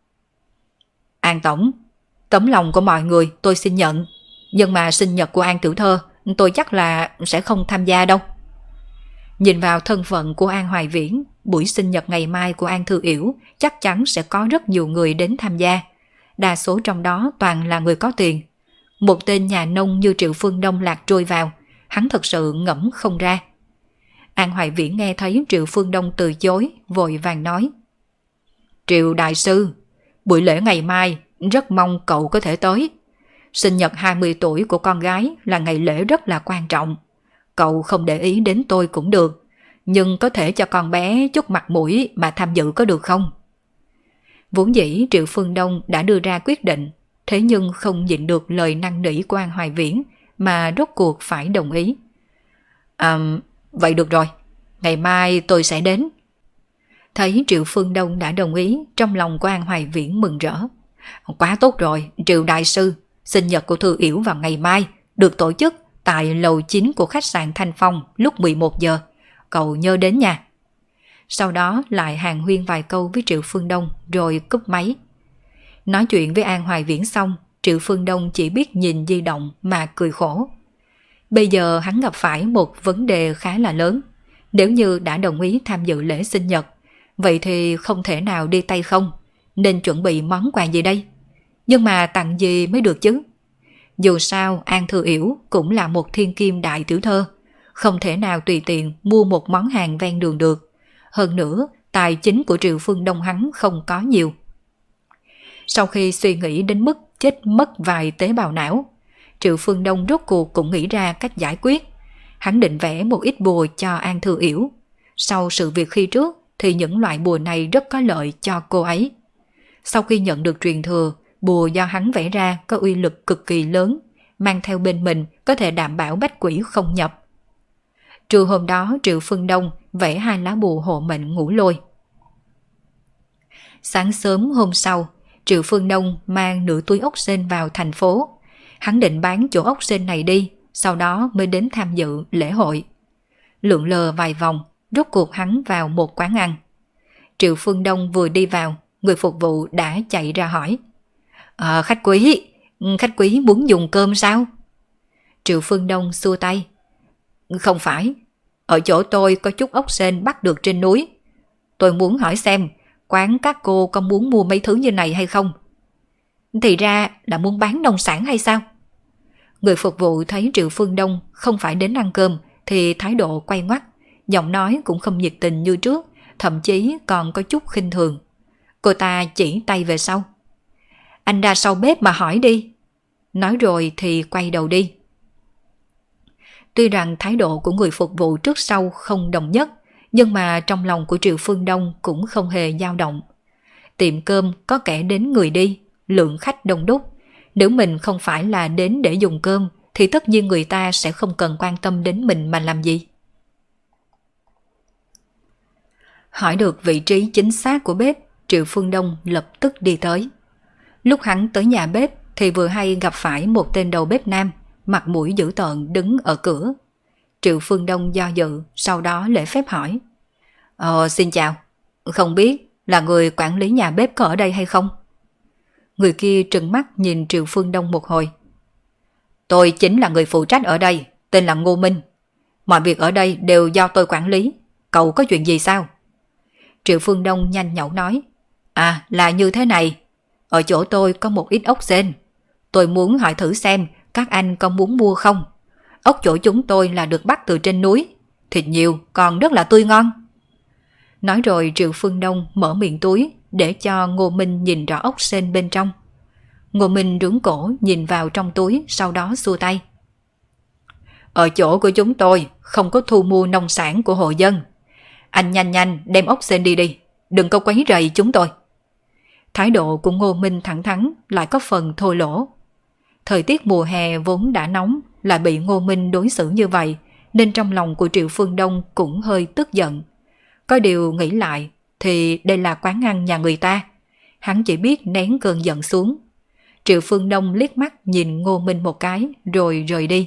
An Tổng, tấm lòng của mọi người tôi xin nhận. Nhưng mà sinh nhật của An Tiểu Thơ tôi chắc là sẽ không tham gia đâu. Nhìn vào thân phận của An Hoài Viễn, buổi sinh nhật ngày mai của An Thư Yểu chắc chắn sẽ có rất nhiều người đến tham gia. Đa số trong đó toàn là người có tiền. Một tên nhà nông như Triệu Phương Đông lạc trôi vào, hắn thật sự ngẫm không ra. An Hoài Viễn nghe thấy Triệu Phương Đông từ chối, vội vàng nói. Triệu Đại Sư, buổi lễ ngày mai rất mong cậu có thể tới. Sinh nhật 20 tuổi của con gái là ngày lễ rất là quan trọng. Cậu không để ý đến tôi cũng được, nhưng có thể cho con bé chút mặt mũi mà tham dự có được không? Vốn dĩ Triệu Phương Đông đã đưa ra quyết định, thế nhưng không nhịn được lời năn nỉ của An Hoài Viễn mà rốt cuộc phải đồng ý. Vậy được rồi, ngày mai tôi sẽ đến. Thấy Triệu Phương Đông đã đồng ý, trong lòng của An Hoài Viễn mừng rỡ. Quá tốt rồi, Triệu Đại Sư, sinh nhật của Thư Yểu vào ngày mai được tổ chức tại lầu 9 của khách sạn Thanh Phong lúc 11 giờ. Cậu nhớ đến nha. Sau đó lại hàn huyên vài câu với Triệu Phương Đông rồi cúp máy. Nói chuyện với An Hoài Viễn xong, Triệu Phương Đông chỉ biết nhìn di động mà cười khổ. Bây giờ hắn gặp phải một vấn đề khá là lớn. Nếu như đã đồng ý tham dự lễ sinh nhật, vậy thì không thể nào đi tay không, nên chuẩn bị món quà gì đây? Nhưng mà tặng gì mới được chứ? Dù sao An Thư Yểu cũng là một thiên kim đại tiểu thơ, không thể nào tùy tiện mua một món hàng ven đường được. Hơn nữa, tài chính của Triệu Phương Đông hắn không có nhiều. Sau khi suy nghĩ đến mức chết mất vài tế bào não, Triệu Phương Đông rốt cuộc cũng nghĩ ra cách giải quyết. Hắn định vẽ một ít bùa cho An Thư Yểu. Sau sự việc khi trước thì những loại bùa này rất có lợi cho cô ấy. Sau khi nhận được truyền thừa, bùa do hắn vẽ ra có uy lực cực kỳ lớn, mang theo bên mình có thể đảm bảo bách quỷ không nhập. Trưa hôm đó Triệu Phương Đông vẽ 2 lá bùa hộ mệnh ngũ lôi. Sáng sớm hôm sau, Triệu Phương Đông mang nửa túi ốc sên vào thành phố. Hắn định bán chỗ ốc sên này đi, sau đó mới đến tham dự lễ hội. Lượn lờ vài vòng, rốt cuộc hắn vào một quán ăn. Triệu Phương Đông vừa đi vào, người phục vụ đã chạy ra hỏi. Khách quý muốn dùng cơm sao? Triệu Phương Đông xua tay. Không phải, ở chỗ tôi có chút ốc sên bắt được trên núi. Tôi muốn hỏi xem, quán các cô có muốn mua mấy thứ như này hay không? Thì ra là muốn bán nông sản hay sao? Người phục vụ thấy Triệu Phương Đông không phải đến ăn cơm thì thái độ quay ngoắt, giọng nói cũng không nhiệt tình như trước, thậm chí còn có chút khinh thường. Cô ta chỉ tay về sau. Anh ra sau bếp mà hỏi đi. Nói rồi thì quay đầu đi. Tuy rằng thái độ của người phục vụ trước sau không đồng nhất, nhưng mà trong lòng của Triệu Phương Đông cũng không hề dao động. Tiệm cơm có kẻ đến người đi, lượng khách đông đúc. Nếu mình không phải là đến để dùng cơm thì tất nhiên người ta sẽ không cần quan tâm đến mình mà làm gì. Hỏi được vị trí chính xác của bếp, Triệu Phương Đông lập tức đi tới. Lúc hắn tới nhà bếp thì vừa hay gặp phải một tên đầu bếp nam, mặt mũi dữ tợn đứng ở cửa, Triệu Phương Đông do dự, sau đó lễ phép hỏi. Xin chào, không biết là người quản lý nhà bếp có ở đây hay không? Người kia trừng mắt nhìn Triệu Phương Đông một hồi. Tôi chính là người phụ trách ở đây, tên là Ngô Minh. Mọi việc ở đây đều do tôi quản lý, cậu có chuyện gì sao? Triệu Phương Đông nhanh nhẩu nói. Là như thế này, ở chỗ tôi có một ít ốc sên. Tôi muốn hỏi thử xem các anh có muốn mua không? Ốc chỗ chúng tôi là được bắt từ trên núi, thịt nhiều còn rất là tươi ngon. Nói rồi Triệu Phương Đông mở miệng túi để cho Ngô Minh nhìn rõ ốc sên bên trong. Ngô Minh rướng cổ nhìn vào trong túi, sau đó xua tay. Ở chỗ của chúng tôi không có thu mua nông sản của hộ dân. Anh nhanh nhanh đem ốc sên đi, đừng có quấy rầy chúng tôi. Thái độ của Ngô Minh thẳng thắn lại có phần thô lỗ. Thời tiết mùa hè vốn đã nóng, lại bị Ngô Minh đối xử như vậy, nên trong lòng của Triệu Phương Đông cũng hơi tức giận. Có điều nghĩ lại thì đây là quán ăn nhà người ta, hắn chỉ biết nén cơn giận xuống. Triệu Phương Đông liếc mắt nhìn Ngô Minh một cái rồi rời đi.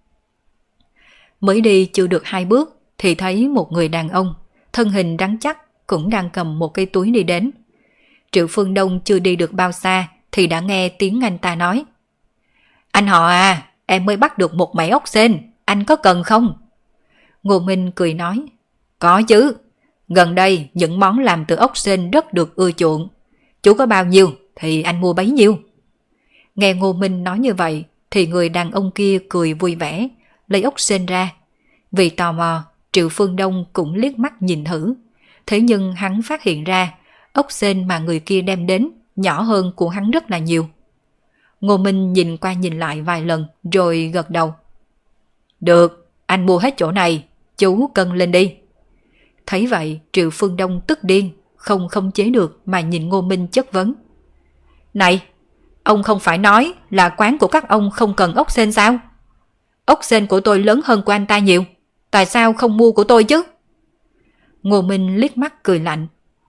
Mới đi chưa được 2 bước thì thấy một người đàn ông, thân hình rắn chắc, cũng đang cầm một cái túi đi đến. Triệu Phương Đông chưa đi được bao xa thì đã nghe tiếng anh ta nói. Anh họ à, em mới bắt được một mẩy ốc sên, anh có cần không? Ngô Minh cười nói. Có chứ, gần đây những món làm từ ốc sên rất được ưa chuộng. Chú có bao nhiêu thì anh mua bấy nhiêu. Nghe Ngô Minh nói như vậy thì người đàn ông kia cười vui vẻ, lấy ốc sên ra. Vì tò mò, Triệu Phương Đông cũng liếc mắt nhìn thử. Thế nhưng hắn phát hiện ra ốc sên mà người kia đem đến nhỏ hơn của hắn rất là nhiều. Ngô Minh nhìn qua nhìn lại vài lần rồi gật đầu. Được, anh mua hết chỗ này, chú cân lên đi. Thấy vậy Triệu Phương Đông tức điên, không khống chế được mà nhìn Ngô Minh chất vấn. Này, ông không phải nói là quán của các ông không cần ốc sên sao? Ốc sên của tôi lớn hơn của anh ta nhiều, tại sao không mua của tôi chứ? Ngô Minh liếc mắt cười lạnh.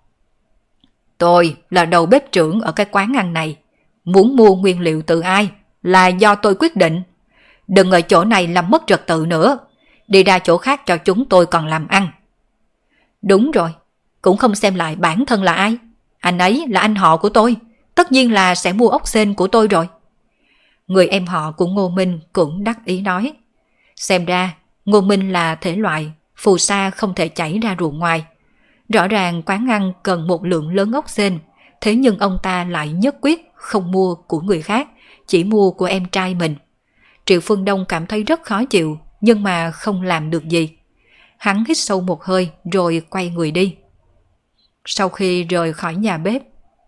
Tôi là đầu bếp trưởng ở cái quán ăn này, muốn mua nguyên liệu từ ai là do tôi quyết định. Đừng ở chỗ này làm mất trật tự nữa, đi ra chỗ khác cho chúng tôi còn làm ăn. Đúng rồi, cũng không xem lại bản thân là ai. Anh ấy là anh họ của tôi, tất nhiên là sẽ mua ốc sên của tôi rồi. Người em họ của Ngô Minh cũng đắc ý nói. Xem ra Ngô Minh là thể loại phù sa không thể chảy ra ruộng ngoài. Rõ ràng quán ăn cần một lượng lớn ốc sên, thế nhưng ông ta lại nhất quyết không mua của người khác, chỉ mua của em trai mình. Triệu Phương Đông cảm thấy rất khó chịu, nhưng mà không làm được gì. Hắn hít sâu một hơi rồi quay người đi. Sau khi rời khỏi nhà bếp,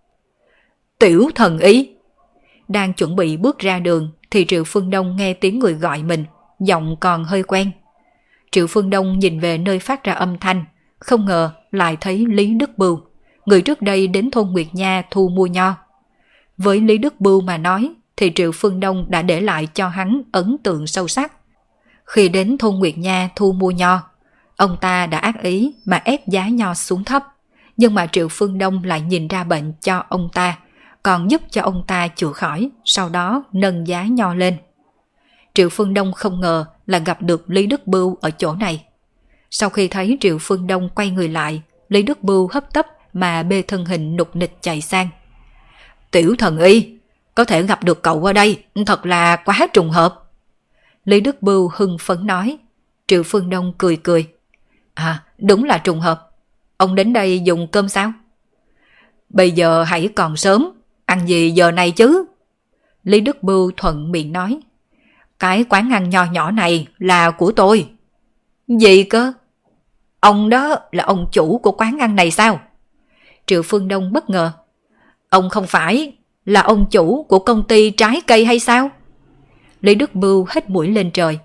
Tiểu thần ý! Đang chuẩn bị bước ra đường thì Triệu Phương Đông nghe tiếng người gọi mình, giọng còn hơi quen. Triệu Phương Đông nhìn về nơi phát ra âm thanh, không ngờ lại thấy Lý Đức Bưu, người trước đây đến thôn Nguyệt Nha thu mua nho. Với Lý Đức Bưu mà nói thì Triệu Phương Đông đã để lại cho hắn ấn tượng sâu sắc. Khi đến thôn Nguyệt Nha thu mua nho, ông ta đã ác ý mà ép giá nho xuống thấp, nhưng mà Triệu Phương Đông lại nhìn ra bệnh cho ông ta, còn giúp cho ông ta chữa khỏi, sau đó nâng giá nho lên. Triệu Phương Đông không ngờ là gặp được Lý Đức Bưu ở chỗ này. Sau khi thấy Triệu Phương Đông quay người lại, Lý Đức Bưu hấp tấp mà bê thân hình nục nịch chạy sang. Tiểu thần y, có thể gặp được cậu ở đây, thật là quá trùng hợp. Lý Đức Bưu hưng phấn nói. Triệu Phương Đông cười cười. Đúng là trùng hợp. Ông đến đây dùng cơm sao? Bây giờ hãy còn sớm, ăn gì giờ này chứ? Lý Đức Bưu thuận miệng nói. Cái quán ăn nho nhỏ này là của tôi. Gì cơ? Ông đó là ông chủ của quán ăn này sao? Triệu Phương Đông bất ngờ. Ông không phải là ông chủ của công ty trái cây hay sao? Lý Đức Bưu hít mũi lên trời.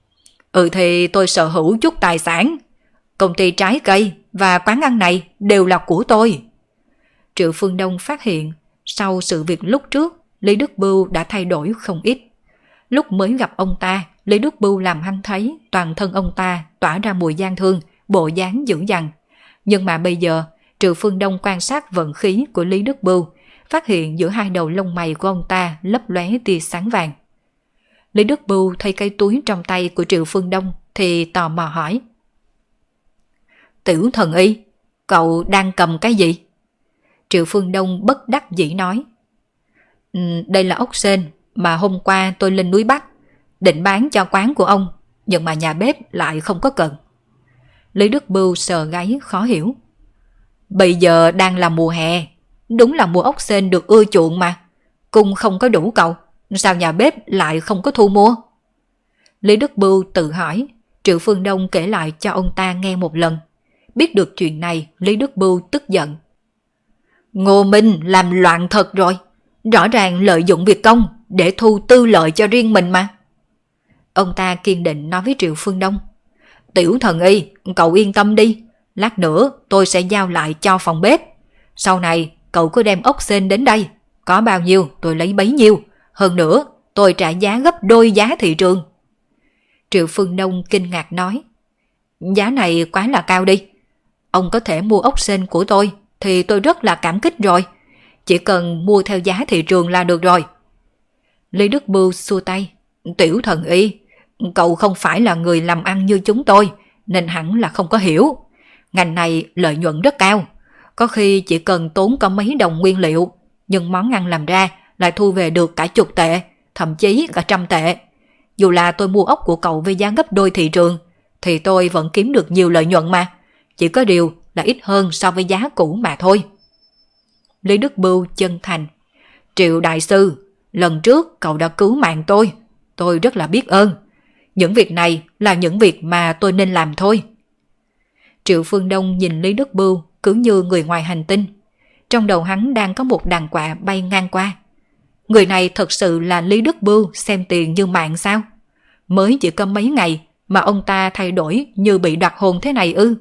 Thì tôi sở hữu chút tài sản. Công ty trái cây và quán ăn này đều là của tôi. Triệu Phương Đông phát hiện sau sự việc lúc trước, Lý Đức Bưu đã thay đổi không ít. Lúc mới gặp ông ta, Lý Đức Bưu làm hắn thấy toàn thân ông ta tỏa ra mùi gian thương, bộ dáng dữ dằn. Nhưng mà bây giờ, Triệu Phương Đông quan sát vận khí của Lý Đức Bưu, phát hiện giữa hai đầu lông mày của ông ta lấp lóe tia sáng vàng. Lý Đức Bưu thấy cây túi trong tay của Triệu Phương Đông thì tò mò hỏi. Tiểu thần y, cậu đang cầm cái gì? Triệu Phương Đông bất đắc dĩ nói. Đây là ốc sên mà hôm qua tôi lên núi Bắc, định bán cho quán của ông, nhưng mà nhà bếp lại không có cần. Lý Đức Bưu sờ gáy khó hiểu. Bây giờ đang là mùa hè, đúng là mùa ốc sên được ưa chuộng mà. Cung không có đủ cậu, sao nhà bếp lại không có thu mua? Lý Đức Bưu tự hỏi. Triệu Phương Đông kể lại cho ông ta nghe một lần. Biết được chuyện này, Lý Đức Bưu tức giận. Ngô Minh làm loạn thật rồi, rõ ràng lợi dụng việc công để thu tư lợi cho riêng mình mà. Ông ta kiên định nói với Triệu Phương Đông. Tiểu thần y, cậu yên tâm đi, lát nữa tôi sẽ giao lại cho phòng bếp. Sau này cậu cứ đem ốc sên đến đây, có bao nhiêu tôi lấy bấy nhiêu, hơn nữa tôi trả giá gấp đôi giá thị trường. Triệu Phương Đông kinh ngạc nói. Giá này quá là cao đi. Ông có thể mua ốc sên của tôi thì tôi rất là cảm kích rồi. Chỉ cần mua theo giá thị trường là được rồi. Lý Đức Bưu xua tay. Tiểu thần y, cậu không phải là người làm ăn như chúng tôi, nên hẳn là không có hiểu. Ngành này lợi nhuận rất cao. Có khi chỉ cần tốn có mấy đồng nguyên liệu, nhưng món ăn làm ra lại thu về được cả chục tệ, thậm chí cả trăm tệ. Dù là tôi mua ốc của cậu với giá gấp đôi thị trường, thì tôi vẫn kiếm được nhiều lợi nhuận mà. Chỉ có điều là ít hơn so với giá cũ mà thôi. Lý Đức Bưu chân thành. Triệu đại sư, lần trước cậu đã cứu mạng tôi rất là biết ơn. Những việc này là những việc mà tôi nên làm thôi. Triệu Phương Đông nhìn Lý Đức Bưu cứ như người ngoài hành tinh. Trong đầu hắn đang có một đàn quạ bay ngang qua. Người này thật sự là Lý Đức Bưu xem tiền như mạng sao? Mới chỉ có mấy ngày mà ông ta thay đổi như bị đoạt hồn thế này ư?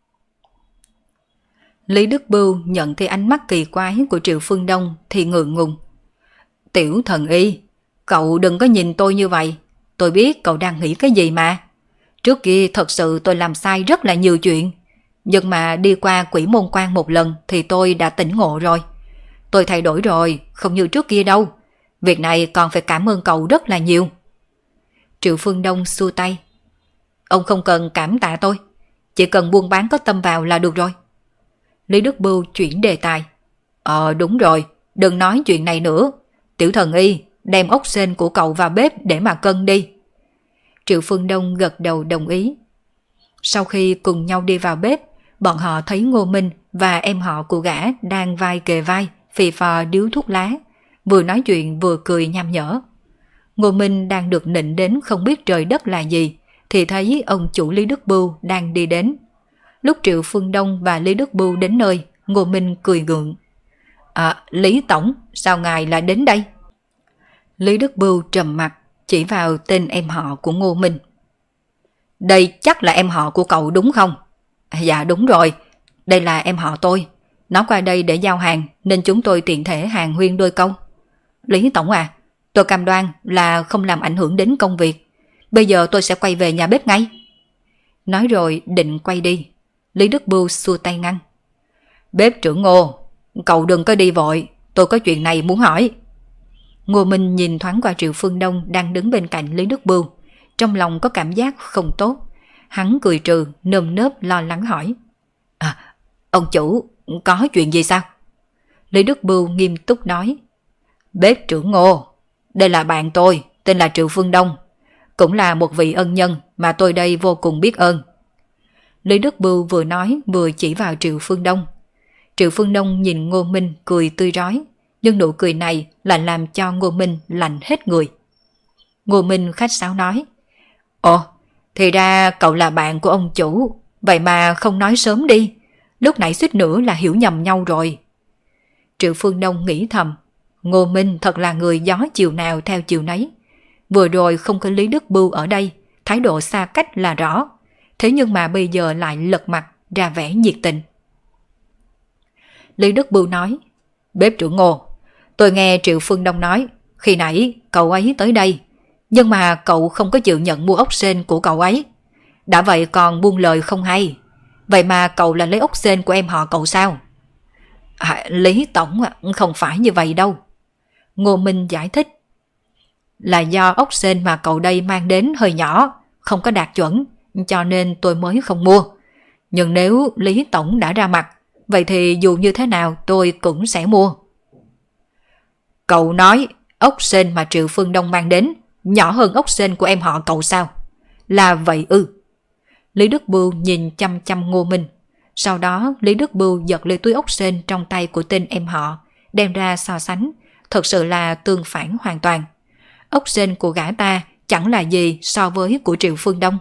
Lý Đức Bưu nhận thấy ánh mắt kỳ quái của Triệu Phương Đông thì ngượng ngùng. Tiểu thần y, cậu đừng có nhìn tôi như vậy. Tôi biết cậu đang nghĩ cái gì mà. Trước kia thật sự tôi làm sai rất là nhiều chuyện. Nhưng mà đi qua Quỷ Môn Quan một lần thì tôi đã tỉnh ngộ rồi. Tôi thay đổi rồi, không như trước kia đâu. Việc này còn phải cảm ơn cậu rất là nhiều. Triệu Phương Đông xua tay. Ông không cần cảm tạ tôi. Chỉ cần buôn bán có tâm vào là được rồi. Lý Đức Bưu chuyển đề tài. Đúng rồi, đừng nói chuyện này nữa. Tiểu thần y, đem ốc sên của cậu vào bếp để mà cân đi. Triệu Phương Đông gật đầu đồng ý. Sau khi cùng nhau đi vào bếp, bọn họ thấy Ngô Minh và em họ của gã đang vai kề vai, phì phò điếu thuốc lá, vừa nói chuyện vừa cười nham nhở. Ngô Minh đang được nịnh đến không biết trời đất là gì, thì thấy ông chủ Lý Đức Bưu đang đi đến. Lúc Triệu Phương Đông và Lý Đức Bưu đến nơi, Ngô Minh cười gượng. Lý Tổng, sao ngài lại đến đây? Lý Đức Bưu trầm mặt, chỉ vào tên em họ của Ngô Minh. Đây chắc là em họ của cậu đúng không? Dạ đúng rồi, đây là em họ tôi. Nó qua đây để giao hàng nên chúng tôi tiện thể hàn huyên đôi câu. Lý Tổng à, tôi cam đoan là không làm ảnh hưởng đến công việc. Bây giờ tôi sẽ quay về nhà bếp ngay. Nói rồi định quay đi. Lý Đức Bưu xua tay ngăn. Bếp trưởng Ngô, cậu đừng có đi vội, tôi có chuyện này muốn hỏi. Ngô Minh nhìn thoáng qua Triệu Phương Đông đang đứng bên cạnh Lý Đức Bưu. Trong lòng có cảm giác không tốt. Hắn cười trừ, nơm nớp lo lắng hỏi. Ông chủ, có chuyện gì sao? Lý Đức Bưu nghiêm túc nói. Bếp trưởng Ngô, đây là bạn tôi, tên là Triệu Phương Đông. Cũng là một vị ân nhân mà tôi đây vô cùng biết ơn. Lý Đức Bưu vừa nói vừa chỉ vào Triệu Phương Đông. Triệu Phương Đông nhìn Ngô Minh cười tươi rói, nhưng nụ cười này lại làm cho Ngô Minh lạnh hết người. Ngô Minh khách sáo nói. Thì ra cậu là bạn của ông chủ, vậy mà không nói sớm đi. Lúc nãy suýt nữa là hiểu nhầm nhau rồi. Triệu Phương Đông nghĩ thầm. Ngô Minh thật là người gió chiều nào theo chiều nấy. Vừa rồi không có Lý Đức Bưu ở đây, thái độ xa cách là rõ. Thế nhưng mà bây giờ lại lật mặt ra vẻ nhiệt tình. Lý Đức Bưu nói. Bếp trưởng Ngô, tôi nghe Triệu Phương Đông nói khi nãy cậu ấy tới đây, nhưng mà cậu không có chịu nhận mua ốc sên của cậu ấy. Đã vậy còn buông lời không hay. Vậy mà cậu là lấy ốc sên của em họ cậu sao? Lý Tổng không phải như vậy đâu. Ngô Minh giải thích. Là do ốc sên mà cậu đây mang đến hơi nhỏ, không có đạt chuẩn, cho nên tôi mới không mua. Nhưng nếu Lý Tổng đã ra mặt, vậy thì dù như thế nào tôi cũng sẽ mua. Cậu nói ốc sên mà Triệu Phương Đông mang đến nhỏ hơn ốc sên của em họ cậu sao? Là vậy ư? Lý Đức Bưu nhìn chăm chăm Ngô Minh. Sau đó Lý Đức Bưu giật lấy túi ốc sên trong tay của tên em họ, đem ra so sánh. Thật sự là tương phản hoàn toàn. Ốc sên của gã ta chẳng là gì so với của Triệu Phương Đông.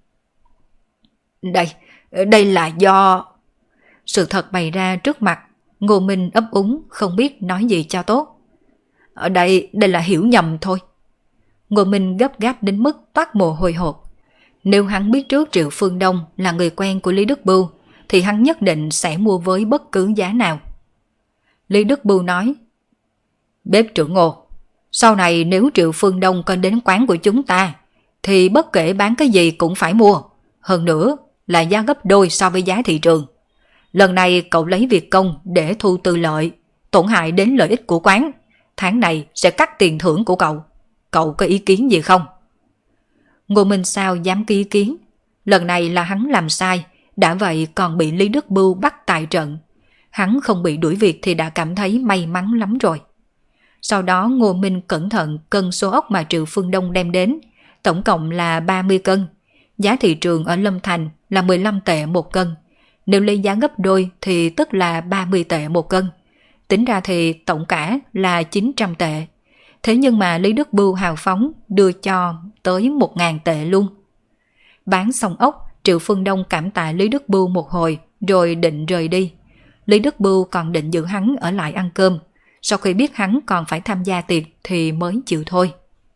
Đây là do... Sự thật bày ra trước mặt, Ngô Minh ấp úng không biết nói gì cho tốt. Ở đây là hiểu nhầm thôi. Ngô Minh gấp gáp đến mức toát mồ hôi hột. Nếu hắn biết trước Triệu Phương Đông là người quen của Lý Đức Bưu, thì hắn nhất định sẽ mua với bất cứ giá nào. Lý Đức Bưu nói, bếp trưởng Ngô, sau này nếu Triệu Phương Đông có đến quán của chúng ta, thì bất kể bán cái gì cũng phải mua. Hơn nữa là giá gấp đôi so với giá thị trường. Lần này cậu lấy việc công để thu tư lợi, tổn hại đến lợi ích của quán. Tháng này sẽ cắt tiền thưởng của cậu. Cậu có ý kiến gì không? Ngô Minh sao dám có ý kiến. Lần này là hắn làm sai, đã vậy còn bị Lý Đức Bưu bắt tại trận. Hắn không bị đuổi việc thì đã cảm thấy may mắn lắm rồi. Sau đó Ngô Minh cẩn thận cân số ốc mà Triệu Phương Đông đem đến, tổng cộng là 30 cân. Giá thị trường ở Lâm Thành là 15 tệ một cân. Nếu lấy giá gấp đôi thì tức là 30 tệ một cân. Tính ra thì tổng cả là 900 tệ. Thế nhưng mà Lý Đức Bưu hào phóng đưa cho tới 1.000 tệ luôn. Bán xong ốc, Triệu Phương Đông cảm tạ Lý Đức Bưu một hồi rồi định rời đi. Lý Đức Bưu còn định giữ hắn ở lại ăn cơm. Sau khi biết hắn còn phải tham gia tiệc thì mới chịu thôi.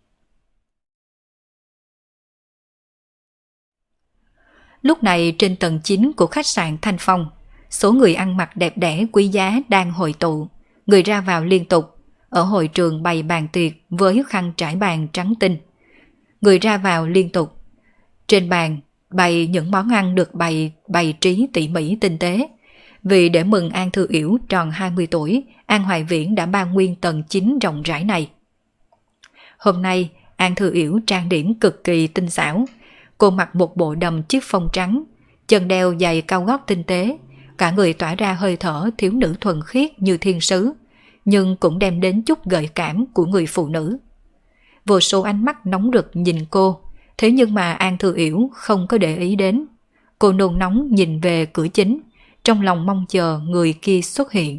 Lúc này trên tầng 9 của khách sạn Thanh Phong, số người ăn mặc đẹp đẽ quý giá đang hội tụ, người ra vào liên tục. Ở hội trường bày bàn tiệc với khăn trải bàn trắng tinh. Người ra vào liên tục. Trên bàn bày những món ăn được bày trí tỉ mỉ tinh tế. Vì để mừng An Thư Yểu tròn 20 tuổi, An Hoài Viễn đã ban nguyên tầng 9 rộng rãi này. Hôm nay, An Thư Yểu trang điểm cực kỳ tinh xảo. Cô mặc một bộ đầm chiếc phông trắng, chân đeo giày cao gót tinh tế, cả người tỏa ra hơi thở thiếu nữ thuần khiết như thiên sứ, nhưng cũng đem đến chút gợi cảm của người phụ nữ. Vô số ánh mắt nóng rực nhìn cô, thế nhưng mà An Thư Yểu không có để ý đến. Cô nôn nóng nhìn về cửa chính, trong lòng mong chờ người kia xuất hiện.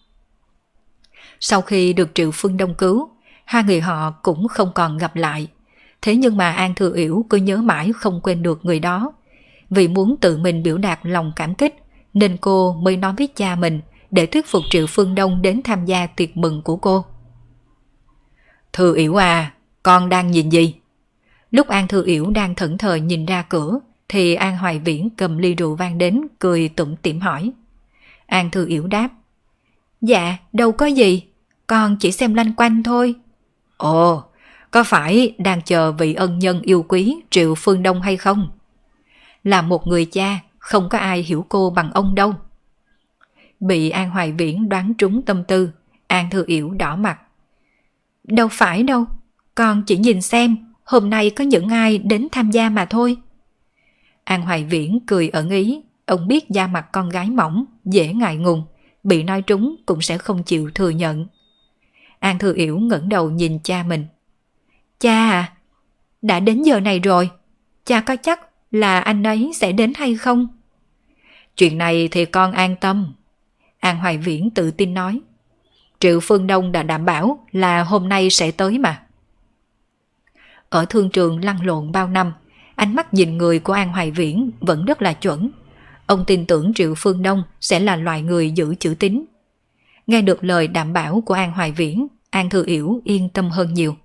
Sau khi được Triệu Phương Đông cứu, hai người họ cũng không còn gặp lại. Thế nhưng mà An Thư Yểu cứ nhớ mãi không quên được người đó. Vì muốn tự mình biểu đạt lòng cảm kích, nên cô mới nói với cha mình để thuyết phục Triệu Phương Đông đến tham gia tiệc mừng của cô. Thư Yểu à, con đang nhìn gì? Lúc An Thư Yểu đang thẫn thờ nhìn ra cửa, thì An Hoài Viễn cầm ly rượu vang đến, cười tủm tỉm hỏi. An Thư Yểu đáp, dạ, đâu có gì, con chỉ xem lanh quanh thôi. Ồ, có phải đang chờ vị ân nhân yêu quý Triệu Phương Đông hay không? Là một người cha, không có ai hiểu cô bằng ông đâu. Bị An Hoài Viễn đoán trúng tâm tư, An Thư Yểu đỏ mặt. Đâu phải đâu, con chỉ nhìn xem hôm nay có những ai đến tham gia mà thôi. An Hoài Viễn cười ẩn ý, ông biết da mặt con gái mỏng, dễ ngại ngùng, bị nói trúng cũng sẽ không chịu thừa nhận. An Thư Yểu ngẩng đầu nhìn cha mình. Cha à, đã đến giờ này rồi, cha có chắc là anh ấy sẽ đến hay không? Chuyện này thì con an tâm. An Hoài Viễn tự tin nói. Triệu Phương Đông đã đảm bảo là hôm nay sẽ tới mà. Ở thương trường lăn lộn bao năm, ánh mắt nhìn người của An Hoài Viễn vẫn rất là chuẩn. Ông tin tưởng Triệu Phương Đông sẽ là loại người giữ chữ tín. Nghe được lời đảm bảo của An Hoài Viễn, An Thư Yểu yên tâm hơn nhiều.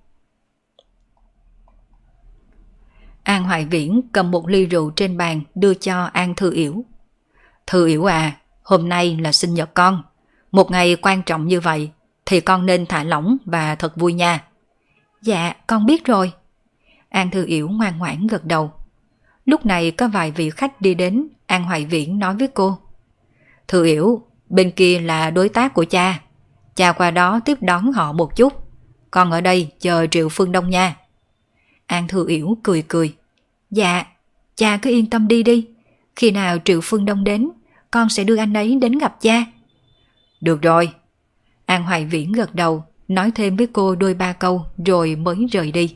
An Hoài Viễn cầm một ly rượu trên bàn đưa cho An Thư Yểu. Thư Yểu à, hôm nay là sinh nhật con. Một ngày quan trọng như vậy thì con nên thả lỏng và thật vui nha. Dạ, con biết rồi. An Thư Yểu ngoan ngoãn gật đầu. Lúc này có vài vị khách đi đến, An Hoài Viễn nói với cô. Thư Yểu, bên kia là đối tác của cha. Cha qua đó tiếp đón họ một chút. Con ở đây chờ Triệu Phương Đông nha. An Thư Yểu cười cười. Dạ, cha cứ yên tâm đi đi. Khi nào Triệu Phương Đông đến, con sẽ đưa anh ấy đến gặp cha. Được rồi. An Hoài Viễn gật đầu, nói thêm với cô đôi ba câu rồi mới rời đi.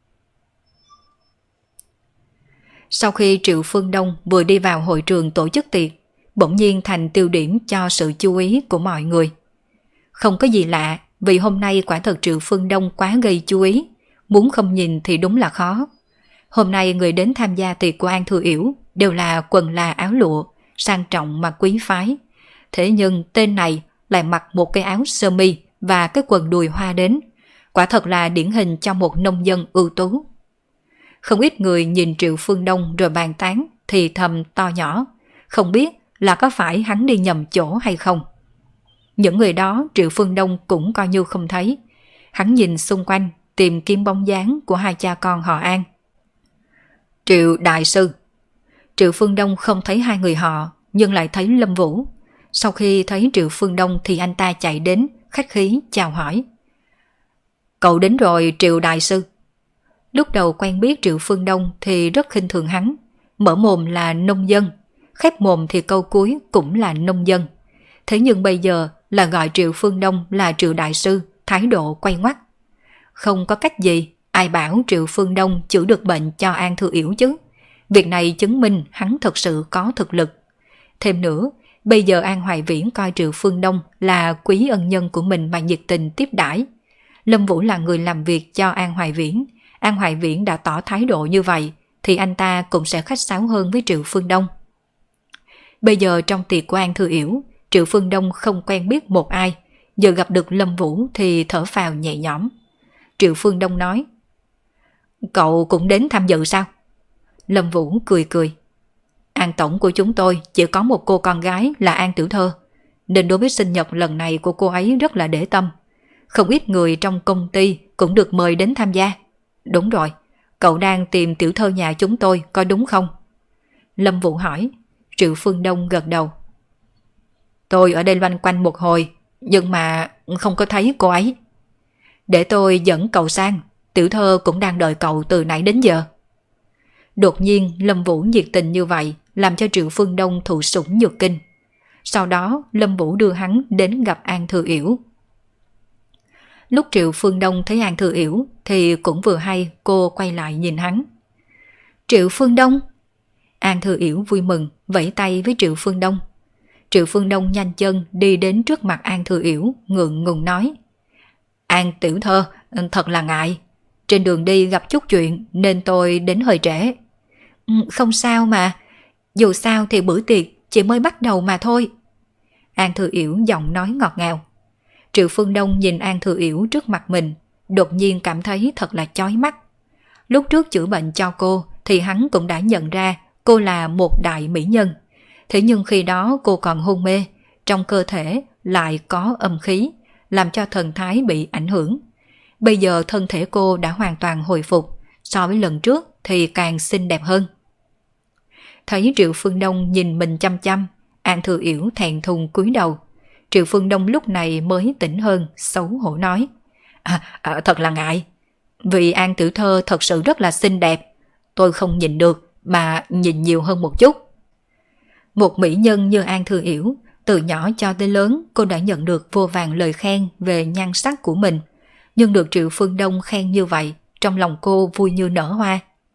Sau khi Triệu Phương Đông vừa đi vào hội trường tổ chức tiệc, bỗng nhiên thành tiêu điểm cho sự chú ý của mọi người. Không có gì lạ, vì hôm nay quả thật Triệu Phương Đông quá gây chú ý, muốn không nhìn thì đúng là khó. Hôm nay người đến tham gia tiệc của An Thừa Yểu đều là quần là áo lụa, sang trọng mà quý phái. Thế nhưng tên này lại mặc một cái áo sơ mi và cái quần đùi hoa đến, quả thật là điển hình cho một nông dân ưu tú. Không ít người nhìn Triệu Phương Đông rồi bàn tán thì thầm to nhỏ, không biết là có phải hắn đi nhầm chỗ hay không. Những người đó Triệu Phương Đông cũng coi như không thấy. Hắn nhìn xung quanh tìm kiếm bóng dáng của hai cha con họ An. Triệu Đại Sư. Triệu Phương Đông không thấy hai người họ, nhưng lại thấy Lâm Vũ. Sau khi thấy Triệu Phương Đông thì anh ta chạy đến, khách khí chào hỏi. Cậu đến rồi Triệu Đại Sư. Lúc đầu quen biết Triệu Phương Đông thì rất khinh thường hắn, mở mồm là nông dân, khép mồm thì câu cuối cũng là nông dân. Thế nhưng bây giờ là gọi Triệu Phương Đông là Triệu Đại Sư, thái độ quay ngoắt. Không có cách gì, ai bảo Triệu Phương Đông chữa được bệnh cho An Thừa Yểu chứ. Việc này chứng minh hắn thật sự có thực lực. Thêm nữa, bây giờ An Hoài Viễn coi Triệu Phương Đông là quý ân nhân của mình mà nhiệt tình tiếp đãi. Lâm Vũ là người làm việc cho An Hoài Viễn. An Hoài Viễn đã tỏ thái độ như vậy thì anh ta cũng sẽ khách sáo hơn với Triệu Phương Đông. Bây giờ trong tiệc của An Thừa Yểu, Triệu Phương Đông không quen biết một ai, giờ gặp được Lâm Vũ thì thở phào nhẹ nhõm. Triệu Phương Đông nói: Cậu cũng đến tham dự sao? Lâm Vũ cười cười. An tổng của chúng tôi chỉ có một cô con gái là An Tiểu Thơ, nên đối với sinh nhật lần này của cô ấy rất là để tâm. Không ít người trong công ty cũng được mời đến tham gia. Đúng rồi, cậu đang tìm Tiểu Thơ nhà chúng tôi có đúng không? Lâm Vũ hỏi. Triệu Phương Đông gật đầu. Tôi ở đây loanh quanh một hồi, nhưng mà không có thấy cô ấy. Để tôi dẫn cậu sang, Tiểu Thơ cũng đang đợi cậu từ nãy đến giờ. Đột nhiên Lâm Vũ nhiệt tình như vậy làm cho Triệu Phương Đông thụ sủng nhược kinh. Sau đó Lâm Vũ đưa hắn đến gặp An Thừa Yểu. Lúc Triệu Phương Đông thấy An Thừa Yểu thì cũng vừa hay cô quay lại nhìn hắn. Triệu Phương Đông. An Thừa Yểu vui mừng vẫy tay với Triệu Phương Đông. Triệu Phương Đông nhanh chân đi đến trước mặt An Thừa Yểu, ngượng ngùng nói: An Tiểu Thơ, thật là ngại. Trên đường đi gặp chút chuyện nên tôi đến hơi trễ. Không sao mà, dù sao thì bữa tiệc chỉ mới bắt đầu mà thôi. An Thừa Yểu giọng nói ngọt ngào. Triệu Phương Đông nhìn An Thừa Yểu trước mặt mình, đột nhiên cảm thấy thật là chói mắt. Lúc trước chữa bệnh cho cô thì hắn cũng đã nhận ra cô là một đại mỹ nhân. Thế nhưng khi đó cô còn hôn mê, trong cơ thể lại có âm khí, làm cho thần thái bị ảnh hưởng. Bây giờ thân thể cô đã hoàn toàn hồi phục, so với lần trước thì càng xinh đẹp hơn. Thấy Triệu Phương Đông nhìn mình chăm chăm, An Thừa Yểu thẹn thùng cúi đầu. Triệu Phương Đông lúc này mới tỉnh hơn, xấu hổ nói: Thật là ngại. Vì An Tiểu Thơ thật sự rất là xinh đẹp, tôi không nhìn được mà nhìn nhiều hơn một chút. Một mỹ nhân như An Thừa Yểu, từ nhỏ cho tới lớn cô đã nhận được vô vàn lời khen về nhan sắc của mình. Nhưng được Triệu Phương Đông khen như vậy, trong lòng cô vui như nở hoa.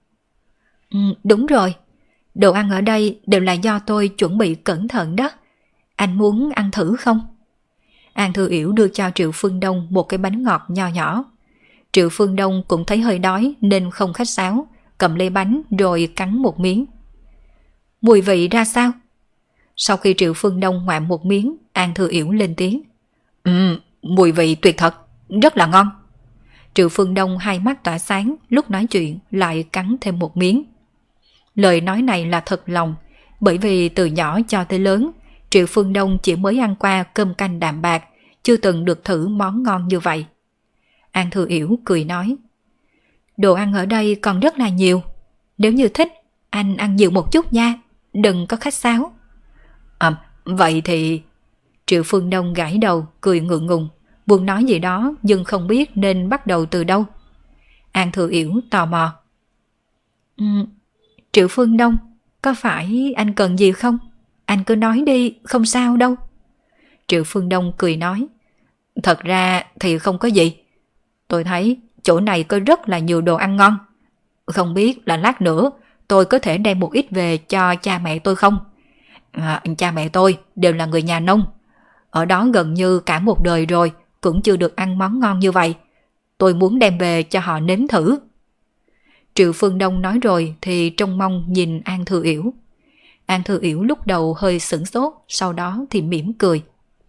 Đúng rồi, đồ ăn ở đây đều là do tôi chuẩn bị cẩn thận đó. Anh muốn ăn thử không? An Thừa Yểu đưa cho Triệu Phương Đông một cái bánh ngọt nho nhỏ. Triệu Phương Đông cũng thấy hơi đói nên không khách sáo, cầm lấy bánh rồi cắn một miếng. Mùi vị ra sao? Sau khi Triệu Phương Đông ngoạm một miếng, An Thừa Yểu lên tiếng. Mùi vị tuyệt thật, rất là ngon. Triệu Phương Đông hai mắt tỏa sáng, lúc nói chuyện lại cắn thêm một miếng. Lời nói này là thật lòng, bởi vì từ nhỏ cho tới lớn, Triệu Phương Đông chỉ mới ăn qua cơm canh đạm bạc, chưa từng được thử món ngon như vậy. An Thừa Yểu cười nói: Đồ ăn ở đây còn rất là nhiều, nếu như thích, anh ăn nhiều một chút nha, đừng có khách sáo. Vậy thì... Triệu Phương Đông gãi đầu, cười ngượng ngùng, buồn nói gì đó nhưng không biết nên bắt đầu từ đâu. An Thừa Yểu tò mò. Triệu Phương Đông, có phải anh cần gì không? Anh cứ nói đi, không sao đâu. Triệu Phương Đông cười nói, thật ra thì không có gì. Tôi thấy chỗ này có rất là nhiều đồ ăn ngon. Không biết là lát nữa tôi có thể đem một ít về cho cha mẹ tôi không? Cha mẹ tôi đều là người nhà nông. Ở đó gần như cả một đời rồi cũng chưa được ăn món ngon như vậy. Tôi muốn đem về cho họ nếm thử. Triệu Phương Đông nói rồi thì trông mong nhìn An Thư Yểu. An Thư Yểu lúc đầu hơi sửng sốt, sau đó thì mỉm cười.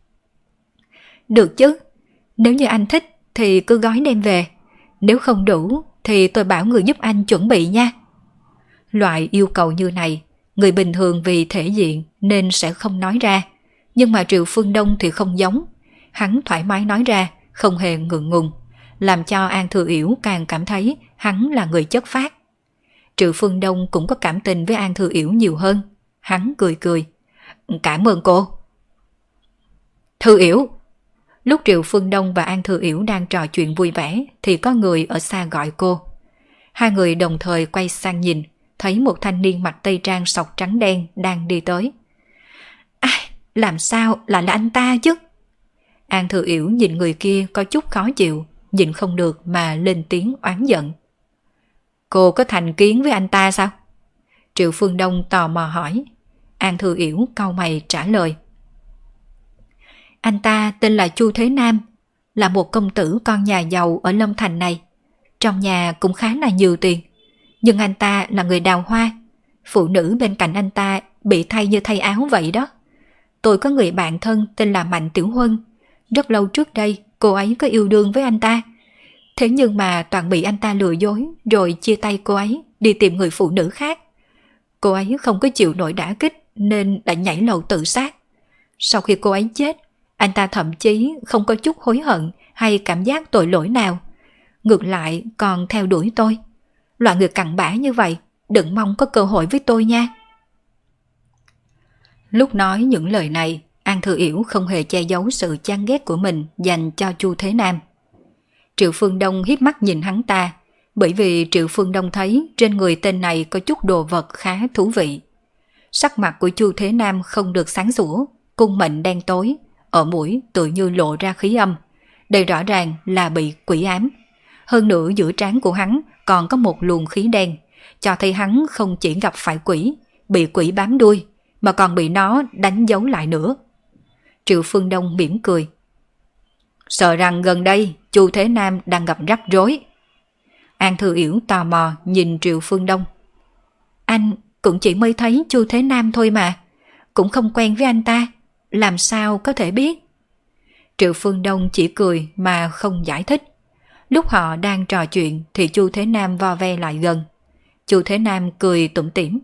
Được chứ, nếu như anh thích thì cứ gói đem về. Nếu không đủ thì tôi bảo người giúp anh chuẩn bị nha. Loại yêu cầu như này, người bình thường vì thể diện nên sẽ không nói ra. Nhưng mà Triệu Phương Đông thì không giống. Hắn thoải mái nói ra, không hề ngượng ngùng, làm cho An Thư Yểu càng cảm thấy hắn là người chất phác. Triệu Phương Đông cũng có cảm tình với An Thư Yểu nhiều hơn. Hắn cười cười. Cảm ơn cô. Thư Yểu. Lúc Triệu Phương Đông và An Thư Yểu đang trò chuyện vui vẻ thì có người ở xa gọi cô. Hai người đồng thời quay sang nhìn, thấy một thanh niên mặc tây trang sọc trắng đen đang đi tới. Làm sao lại là anh ta chứ? An Thư Yểu nhìn người kia có chút khó chịu, nhịn không được mà lên tiếng oán giận. Cô có thành kiến với anh ta sao? Triệu Phương Đông tò mò hỏi. An Thư Yểu cau mày trả lời. Anh ta tên là Chu Thế Nam, là một công tử con nhà giàu ở Lâm Thành này. Trong nhà cũng khá là nhiều tiền, nhưng anh ta là người đào hoa. Phụ nữ bên cạnh anh ta bị thay như thay áo vậy đó. Tôi có người bạn thân tên là Mạnh Tiểu Huân. Rất lâu trước đây cô ấy có yêu đương với anh ta. Thế nhưng mà toàn bị anh ta lừa dối rồi chia tay cô ấy đi tìm người phụ nữ khác. Cô ấy không có chịu nổi đả kích nên đã nhảy lầu tự sát. Sau khi cô ấy chết, anh ta thậm chí không có chút hối hận hay cảm giác tội lỗi nào. Ngược lại còn theo đuổi tôi. Loại người cặn bã như vậy đừng mong có cơ hội với tôi nha. Lúc nói những lời này, An Thư Yểu không hề che giấu sự chán ghét của mình dành cho Chu Thế Nam. Triệu Phương Đông hiếp mắt nhìn hắn ta, bởi vì Triệu Phương Đông thấy trên người tên này có chút đồ vật khá thú vị. Sắc mặt của Chu Thế Nam không được sáng sủa, cung mệnh đen tối, ở mũi tự như lộ ra khí âm. Đây rõ ràng là bị quỷ ám. Hơn nữa giữa trán của hắn còn có một luồng khí đen, cho thấy hắn không chỉ gặp phải quỷ, bị quỷ bám đuôi, mà còn bị nó đánh dấu lại nữa. Triệu Phương Đông mỉm cười. Sợ rằng gần đây Chu Thế Nam đang gặp rắc rối. An Thư Yểu tò mò nhìn Triệu Phương Đông. Anh cũng chỉ mới thấy Chu Thế Nam thôi mà, cũng không quen với anh ta, làm sao có thể biết? Triệu Phương Đông chỉ cười mà không giải thích. Lúc họ đang trò chuyện thì Chu Thế Nam vo ve lại gần. Chu Thế Nam cười tủm tỉm.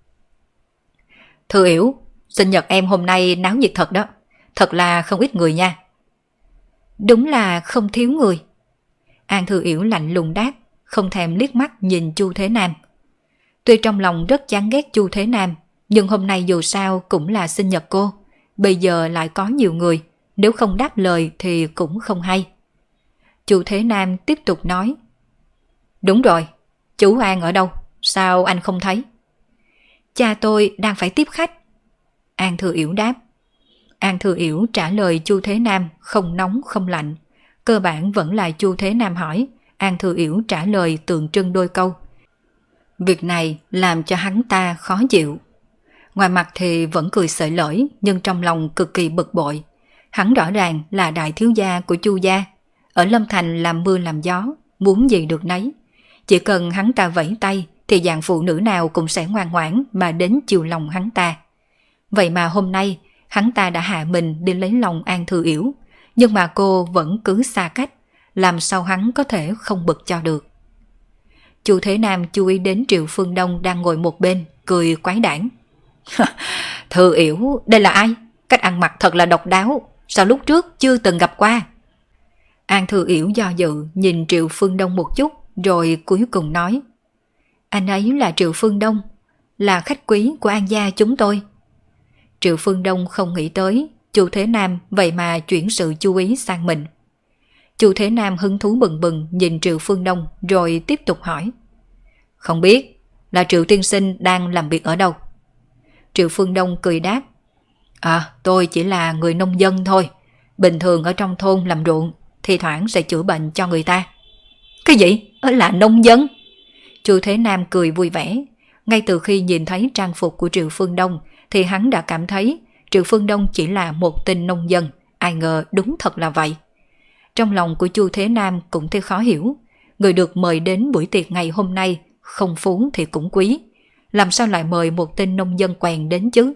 Thư Yểu, sinh nhật em hôm nay náo nhiệt thật đó, thật là không ít người nha. Đúng là không thiếu người. An Thư Yểu lạnh lùng đáp, không thèm liếc mắt nhìn Chu Thế Nam. Tuy trong lòng rất chán ghét Chu Thế Nam, nhưng hôm nay dù sao cũng là sinh nhật cô, bây giờ lại có nhiều người, nếu không đáp lời thì cũng không hay. Chu Thế Nam tiếp tục nói. Đúng rồi, chú An ở đâu? Sao anh không thấy? Cha tôi đang phải tiếp khách. An Thư Yểu đáp. An Thư Yểu trả lời Chu Thế Nam không nóng không lạnh. Cơ bản vẫn là Chu Thế Nam hỏi, An Thư Yểu trả lời tượng trưng đôi câu. Việc này làm cho hắn ta khó chịu. Ngoài mặt thì vẫn cười sợi lởi, nhưng trong lòng cực kỳ bực bội. Hắn rõ ràng là đại thiếu gia của Chu gia, ở Lâm Thành làm mưa làm gió, muốn gì được nấy. Chỉ cần hắn ta vẫy tay thì dạng phụ nữ nào cũng sẽ ngoan ngoãn mà đến chiều lòng hắn ta. Vậy mà hôm nay hắn ta đã hạ mình đi lấy lòng An Thư Yểu, nhưng mà cô vẫn cứ xa cách, làm sao hắn có thể không bực cho được. Chu Thế Nam chú ý đến Triệu Phương Đông đang ngồi một bên, cười quái đản. Thư Yểu, đây là ai? Cách ăn mặc thật là độc đáo, sao lúc trước chưa từng gặp qua? An Thư Yểu do dự nhìn Triệu Phương Đông một chút, rồi cuối cùng nói. Anh ấy là Triệu Phương Đông, là khách quý của An gia chúng tôi. Triệu Phương Đông không nghĩ tới Chu Thế Nam vậy mà chuyển sự chú ý sang mình. Chu Thế Nam hứng thú bừng bừng nhìn Triệu Phương Đông rồi tiếp tục hỏi. Không biết, là Triệu tiên sinh đang làm việc ở đâu? Triệu Phương Đông cười đáp, tôi chỉ là người nông dân thôi, bình thường ở trong thôn làm ruộng, thi thoảng sẽ chữa bệnh cho người ta. Cái gì? Là nông dân? Chu Thế Nam cười vui vẻ. Ngay từ khi nhìn thấy trang phục của Triệu Phương Đông thì hắn đã cảm thấy Triệu Phương Đông chỉ là một tên nông dân, ai ngờ đúng thật là vậy. Trong lòng của Chu Thế Nam cũng thấy khó hiểu, người được mời đến buổi tiệc ngày hôm nay không phú thì cũng quý, làm sao lại mời một tên nông dân quèn đến chứ?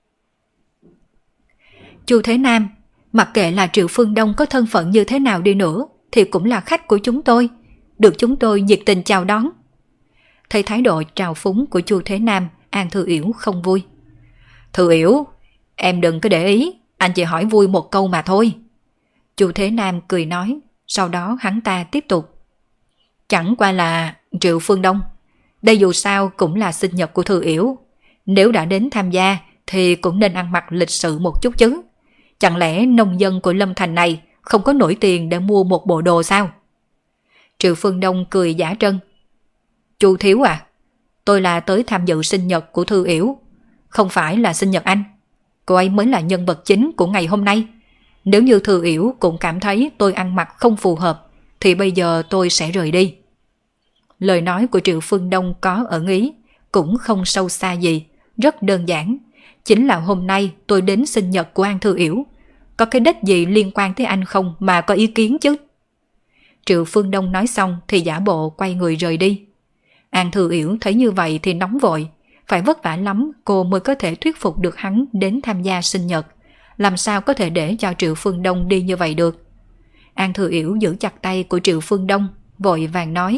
Chu Thế Nam, mặc kệ là Triệu Phương Đông có thân phận như thế nào đi nữa thì cũng là khách của chúng tôi, được chúng tôi nhiệt tình chào đón. Thấy thái độ trào phúng của Chu Thế Nam, An Thư Yểu không vui. Thư Yểu, em đừng có để ý, anh chỉ hỏi vui một câu mà thôi. Chu Thế Nam cười nói, sau đó hắn ta tiếp tục. Chẳng qua là Triệu Phương Đông, đây dù sao cũng là sinh nhật của Thư Yểu, nếu đã đến tham gia thì cũng nên ăn mặc lịch sự một chút chứ. Chẳng lẽ nông dân của Lâm Thành này không có nổi tiền để mua một bộ đồ sao? Triệu Phương Đông cười giả trân. Chu thiếu tôi là tới tham dự sinh nhật của Thư Yểu, không phải là sinh nhật anh. Cô ấy mới là nhân vật chính của ngày hôm nay. Nếu như Thư Yểu cũng cảm thấy tôi ăn mặc không phù hợp thì bây giờ tôi sẽ rời đi. Lời nói của Triệu Phương Đông có ẩn ý, cũng không sâu xa gì, rất đơn giản. Chính là hôm nay tôi đến sinh nhật của An Thư Yểu, có cái đích gì liên quan tới anh không mà có ý kiến chứ? Triệu Phương Đông nói xong thì giả bộ quay người rời đi. An Thư Yểu thấy như vậy thì nóng vội, phải vất vả lắm cô mới có thể thuyết phục được hắn đến tham gia sinh nhật, làm sao có thể để cho Triệu Phương Đông đi như vậy được. An Thư Yểu giữ chặt tay của Triệu Phương Đông, vội vàng nói.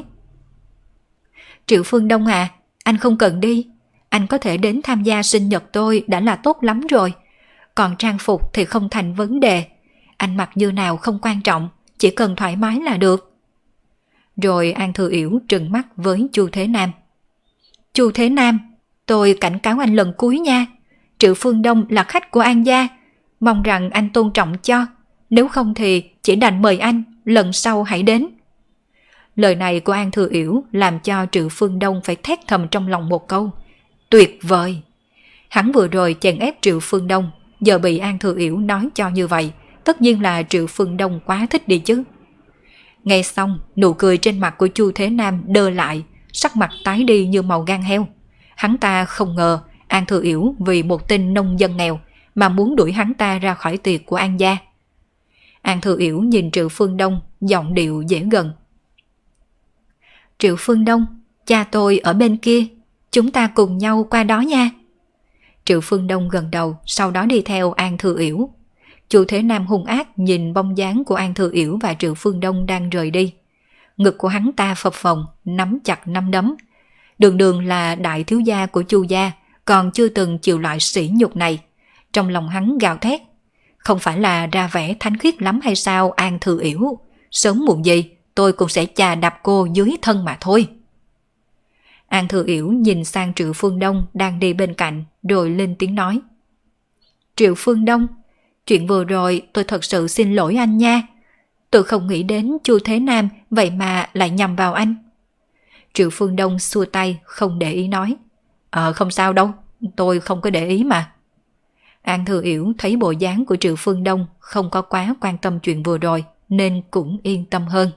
Triệu Phương Đông anh không cần đi, anh có thể đến tham gia sinh nhật tôi đã là tốt lắm rồi, còn trang phục thì không thành vấn đề, anh mặc như nào không quan trọng, chỉ cần thoải mái là được. Rồi An Thư Yểu trừng mắt với Chu Thế Nam. Chu Thế Nam, tôi cảnh cáo anh lần cuối nha, Triệu Phương Đông là khách của An gia, mong rằng anh tôn trọng cho, nếu không thì chỉ đành mời anh, lần sau hãy đến. Lời này của An Thư Yểu làm cho Triệu Phương Đông phải thét thầm trong lòng một câu. Tuyệt vời! Hắn vừa rồi chèn ép Triệu Phương Đông, giờ bị An Thư Yểu nói cho như vậy, tất nhiên là Triệu Phương Đông quá thích đi chứ. Nghe xong, nụ cười trên mặt của Chu Thế Nam đơ lại, sắc mặt tái đi như màu gan heo. Hắn ta không ngờ An Thư Yểu vì một tên nông dân nghèo mà muốn đuổi hắn ta ra khỏi tiệc của An gia. An Thư Yểu nhìn Triệu Phương Đông, giọng điệu dễ gần. Triệu Phương Đông, cha tôi ở bên kia, chúng ta cùng nhau qua đó nha. Triệu Phương Đông gật đầu, sau đó đi theo An Thư Yểu. Chu Thế Nam hung ác nhìn bóng dáng của An Thư Yểu và Triệu Phương Đông đang rời đi. Ngực của hắn ta phập phồng, nắm chặt nắm đấm. Đường đường là đại thiếu gia của Chu gia, còn chưa từng chịu loại sỉ nhục này. Trong lòng hắn gào thét. Không phải là ra vẻ thánh khiết lắm hay sao An Thư Yểu? Sớm muộn gì tôi cũng sẽ chà đạp cô dưới thân mà thôi. An Thư Yểu nhìn sang Triệu Phương Đông đang đi bên cạnh rồi lên tiếng nói. Triệu Phương Đông, chuyện vừa rồi tôi thật sự xin lỗi anh nha. Tôi không nghĩ đến Chu Thế Nam vậy mà lại nhầm vào anh. Triệu Phương Đông xua tay không để ý nói. Không sao đâu, tôi không có để ý mà. An Thư Yểu thấy bộ dáng của Triệu Phương Đông không có quá quan tâm chuyện vừa rồi nên cũng yên tâm hơn.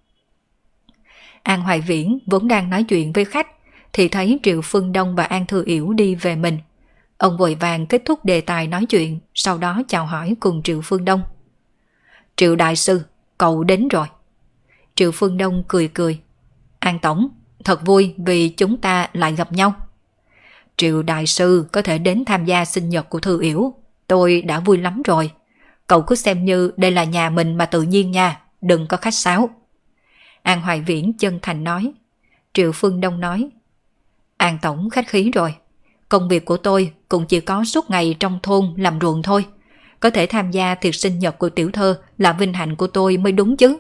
An Hoài Viễn vốn đang nói chuyện với khách thì thấy Triệu Phương Đông và An Thư Yểu đi về mình. Ông vội vàng kết thúc đề tài nói chuyện, sau đó chào hỏi cùng Triệu Phương Đông. Triệu đại sư, cậu đến rồi. Triệu Phương Đông cười cười. An tổng, thật vui vì chúng ta lại gặp nhau. Triệu đại sư có thể đến tham gia sinh nhật của Thư Yểu, tôi đã vui lắm rồi. Cậu cứ xem như đây là nhà mình mà tự nhiên nha, đừng có khách sáo. An Hoài Viễn chân thành nói. Triệu Phương Đông nói. An tổng khách khí rồi. Công việc của tôi cũng chỉ có suốt ngày trong thôn làm ruộng thôi. Có thể tham gia tiệc sinh nhật của tiểu thơ là vinh hạnh của tôi mới đúng chứ.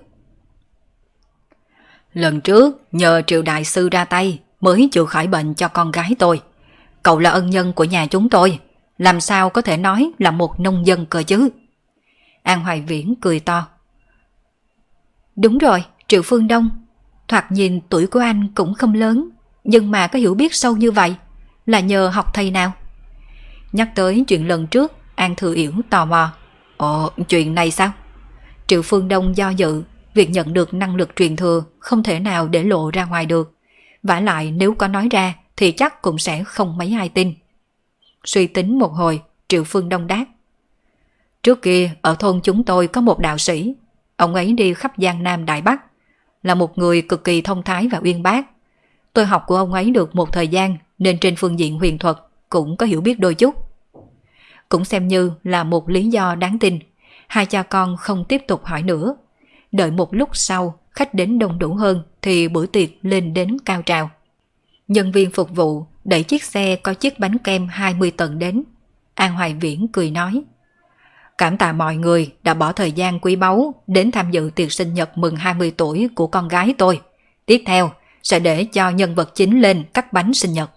Lần trước nhờ Triệu đại sư ra tay mới chữa khỏi bệnh cho con gái tôi. Cậu là ân nhân của nhà chúng tôi, làm sao có thể nói là một nông dân cơ chứ? An Hoài Viễn cười to. Đúng rồi, Triệu Phương Đông, thoạt nhìn tuổi của anh cũng không lớn, nhưng mà có hiểu biết sâu như vậy là nhờ học thầy nào? Nhắc tới chuyện lần trước, An Thừa Yểu tò mò. Ồ, chuyện này sao? Triệu Phương Đông do dự, việc nhận được năng lực truyền thừa không thể nào để lộ ra ngoài được. Vả lại nếu có nói ra thì chắc cũng sẽ không mấy ai tin. Suy tính một hồi, Triệu Phương Đông đáp. Trước kia ở thôn chúng tôi có một đạo sĩ, ông ấy đi khắp Giang Nam Đại Bắc, là một người cực kỳ thông thái và uyên bác. Tôi học của ông ấy được một thời gian nên trên phương diện huyền thuật cũng có hiểu biết đôi chút. Cũng xem như là một lý do đáng tin. Hai cha con không tiếp tục hỏi nữa. Đợi một lúc sau khách đến đông đủ hơn thì bữa tiệc lên đến cao trào. Nhân viên phục vụ đẩy chiếc xe có chiếc bánh kem 20 tầng đến. An Hoài Viễn cười nói. Cảm tạ mọi người đã bỏ thời gian quý báu đến tham dự tiệc sinh nhật mừng 20 tuổi của con gái tôi. Tiếp theo sẽ để cho nhân vật chính lên cắt bánh sinh nhật.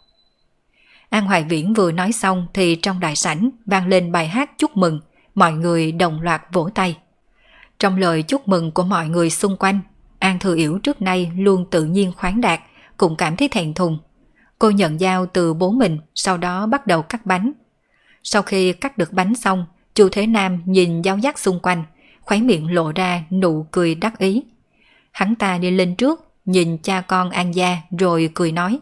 An Hoài Viễn vừa nói xong thì trong đại sảnh vang lên bài hát chúc mừng, mọi người đồng loạt vỗ tay. Trong lời chúc mừng của mọi người xung quanh, An Thừa Yểu trước nay luôn tự nhiên khoáng đạt, cũng cảm thấy thẹn thùng. Cô nhận dao từ bố mình, sau đó bắt đầu cắt bánh. Sau khi cắt được bánh xong, Chu Thế Nam nhìn dao dắt xung quanh, khóe miệng lộ ra nụ cười đắc ý. Hắn ta đi lên trước, nhìn cha con An gia rồi cười nói.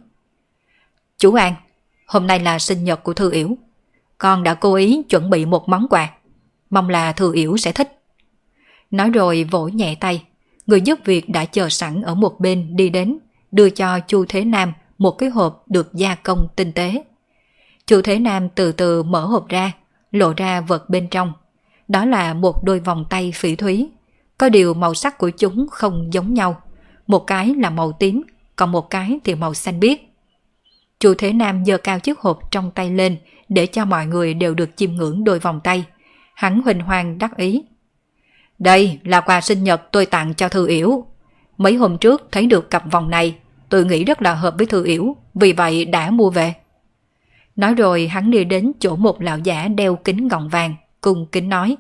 Chú An, hôm nay là sinh nhật của Thư Yểu. Con đã cố ý chuẩn bị một món quà. Mong là Thư Yểu sẽ thích. Nói rồi vỗ nhẹ tay. Người giúp việc đã chờ sẵn ở một bên đi đến, đưa cho Chu Thế Nam một cái hộp được gia công tinh tế. Chu Thế Nam từ từ mở hộp ra, lộ ra vật bên trong. Đó là một đôi vòng tay phỉ thúy. Có điều màu sắc của chúng không giống nhau. Một cái là màu tím, còn một cái thì màu xanh biếc. Chu Thế Nam giơ cao chiếc hộp trong tay lên để cho mọi người đều được chiêm ngưỡng đôi vòng tay. Hắn huỳnh hoang đắc ý. Đây là quà sinh nhật tôi tặng cho Thư Yểu. Mấy hôm trước thấy được cặp vòng này, tôi nghĩ rất là hợp với Thư Yểu, vì vậy đã mua về. Nói rồi hắn đi đến chỗ một lão giả đeo kính gọng vàng, cung kính nói.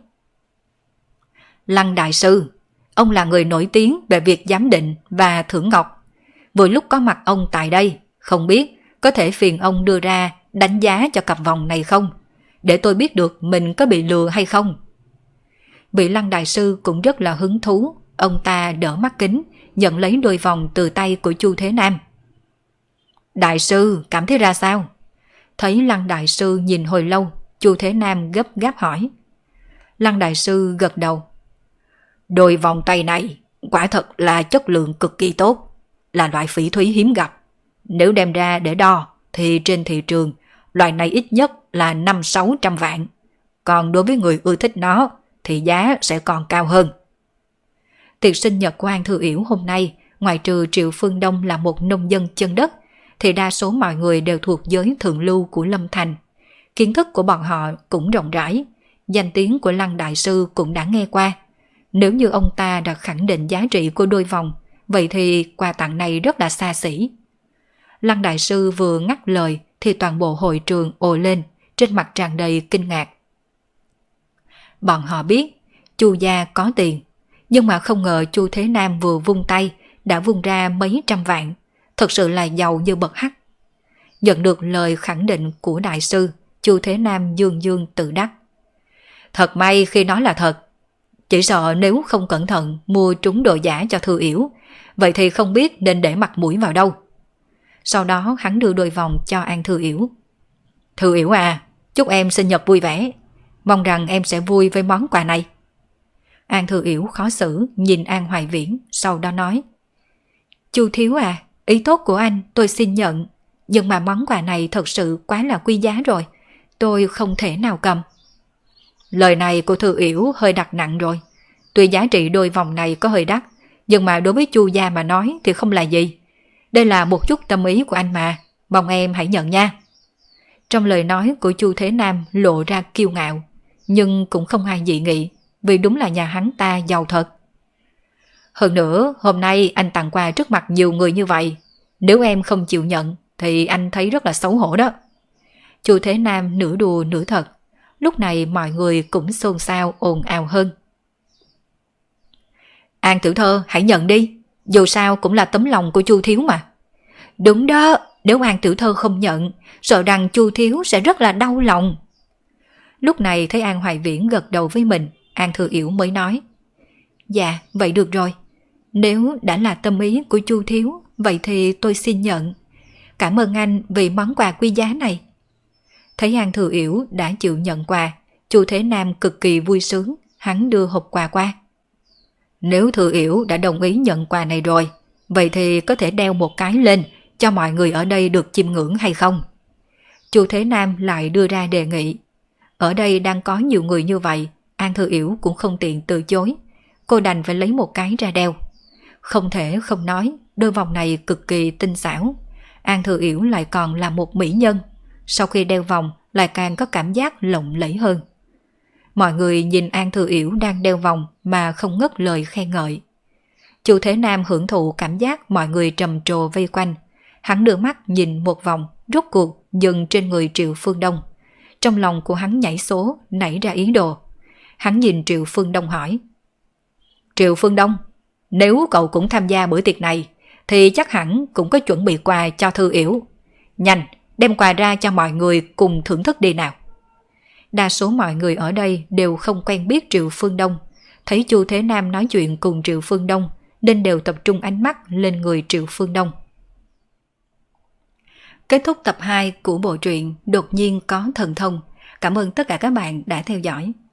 Lăng đại sư, ông là người nổi tiếng về việc giám định và thưởng ngọc. Vừa lúc có mặt ông tại đây, không biết có thể phiền ông đưa ra đánh giá cho cặp vòng này không? Để tôi biết được mình có bị lừa hay không. Vị Lăng đại sư cũng rất là hứng thú. Ông ta đỡ mắt kính, nhận lấy đôi vòng từ tay của Chu Thế Nam. Đại sư cảm thấy ra sao? Thấy Lăng đại sư nhìn hồi lâu, Chu Thế Nam gấp gáp hỏi. Lăng đại sư gật đầu. Đôi vòng tay này quả thật là chất lượng cực kỳ tốt, là loại phỉ thúy hiếm gặp. Nếu đem ra để đo thì trên thị trường loại này ít nhất là 500-600 vạn. Còn đối với người ưa thích nó thì giá sẽ còn cao hơn. Tiệc sinh nhật của An Thư Yểu hôm nay, ngoài trừ Triệu Phương Đông là một nông dân chân đất, thì đa số mọi người đều thuộc giới thượng lưu của Lâm Thành. Kiến thức của bọn họ cũng rộng rãi, danh tiếng của Lăng đại sư cũng đã nghe qua. Nếu như ông ta đã khẳng định giá trị của đôi vòng, vậy thì quà tặng này rất là xa xỉ. Lăng đại sư vừa ngắt lời thì toàn bộ hội trường ồ lên, trên mặt tràn đầy kinh ngạc. Bọn họ biết Chu gia có tiền, nhưng mà không ngờ Chu Thế Nam vừa vung tay đã vung ra mấy trăm vạn, thật sự là giàu như bậc hắc. Nhận được lời khẳng định của đại sư, Chu Thế Nam dương dương tự đắc. Thật may khi nói là thật, chỉ sợ nếu không cẩn thận mua trúng đồ giả cho Thư Yểu, vậy thì không biết nên để mặt mũi vào đâu. Sau đó hắn đưa đôi vòng cho An Thư Yểu. Thư Yểu à, chúc em sinh nhật vui vẻ, mong rằng em sẽ vui với món quà này. An Thư Yểu khó xử nhìn An Hoài Viễn, sau đó nói. Chu thiếu à, ý tốt của anh tôi xin nhận, nhưng mà món quà này thật sự quá là quý giá rồi, tôi không thể nào cầm. Lời này của Thư Yểu hơi đặt nặng rồi. Tuy giá trị đôi vòng này có hơi đắt, nhưng mà đối với Chu gia mà nói thì không là gì. Đây là một chút tâm ý của anh mà, mong em hãy nhận nha. Trong lời nói của Chu Thế Nam lộ ra kiêu ngạo, nhưng cũng không ai dị nghị, vì đúng là nhà hắn ta giàu thật. Hơn nữa, hôm nay anh tặng quà trước mặt nhiều người như vậy, nếu em không chịu nhận thì anh thấy rất là xấu hổ đó. Chu Thế Nam nửa đùa nửa thật. Lúc này mọi người cũng xôn xao ồn ào hơn. An tiểu thơ hãy nhận đi, dù sao cũng là tấm lòng của Chu thiếu mà. Đúng đó, Nếu An tiểu thơ không nhận, sợ rằng Chu thiếu sẽ rất là đau lòng. Lúc này thấy An Hoài Viễn gật đầu với mình, An Thừa Yểu mới nói: Dạ, vậy được rồi. Nếu đã là tâm ý của Chu thiếu, vậy thì tôi xin nhận. Cảm ơn anh vì món quà quý giá này. Thấy An Thừa Yểu đã chịu nhận quà, Chu Thế Nam cực kỳ vui sướng, hắn đưa hộp quà qua. Nếu Thừa Yểu đã đồng ý nhận quà này rồi, vậy thì có thể đeo một cái lên cho mọi người ở đây được chiêm ngưỡng hay không? Chu Thế Nam lại đưa ra đề nghị. Ở đây đang có nhiều người như vậy, An Thừa Yểu cũng không tiện từ chối. Cô đành phải lấy một cái ra đeo. Không thể không nói, đôi vòng này cực kỳ tinh xảo. An Thừa Yểu lại còn là một mỹ nhân. Sau khi đeo vòng lại càng có cảm giác lộng lẫy hơn. Mọi người nhìn An Thừa Yểu đang đeo vòng mà không ngớt lời khen ngợi. Chu Thế Nam hưởng thụ cảm giác mọi người trầm trồ vây quanh. Hắn đưa mắt nhìn một vòng, rốt cuộc dừng trên người Triệu Phương Đông. Trong lòng của hắn nhảy số, nảy ra ý đồ. Hắn nhìn Triệu Phương Đông hỏi: Triệu Phương Đông, nếu cậu cũng tham gia bữa tiệc này, thì chắc hẳn cũng có chuẩn bị quà cho Thư Yểu. Nhanh, đem quà ra cho mọi người cùng thưởng thức đi nào. Đa số mọi người ở đây đều không quen biết Triệu Phương Đông. Thấy Chu Thế Nam nói chuyện cùng Triệu Phương Đông, nên đều tập trung ánh mắt lên người Triệu Phương Đông. Kết thúc tập 2 của bộ truyện Đột nhiên có thần thông. Cảm ơn tất cả các bạn đã theo dõi.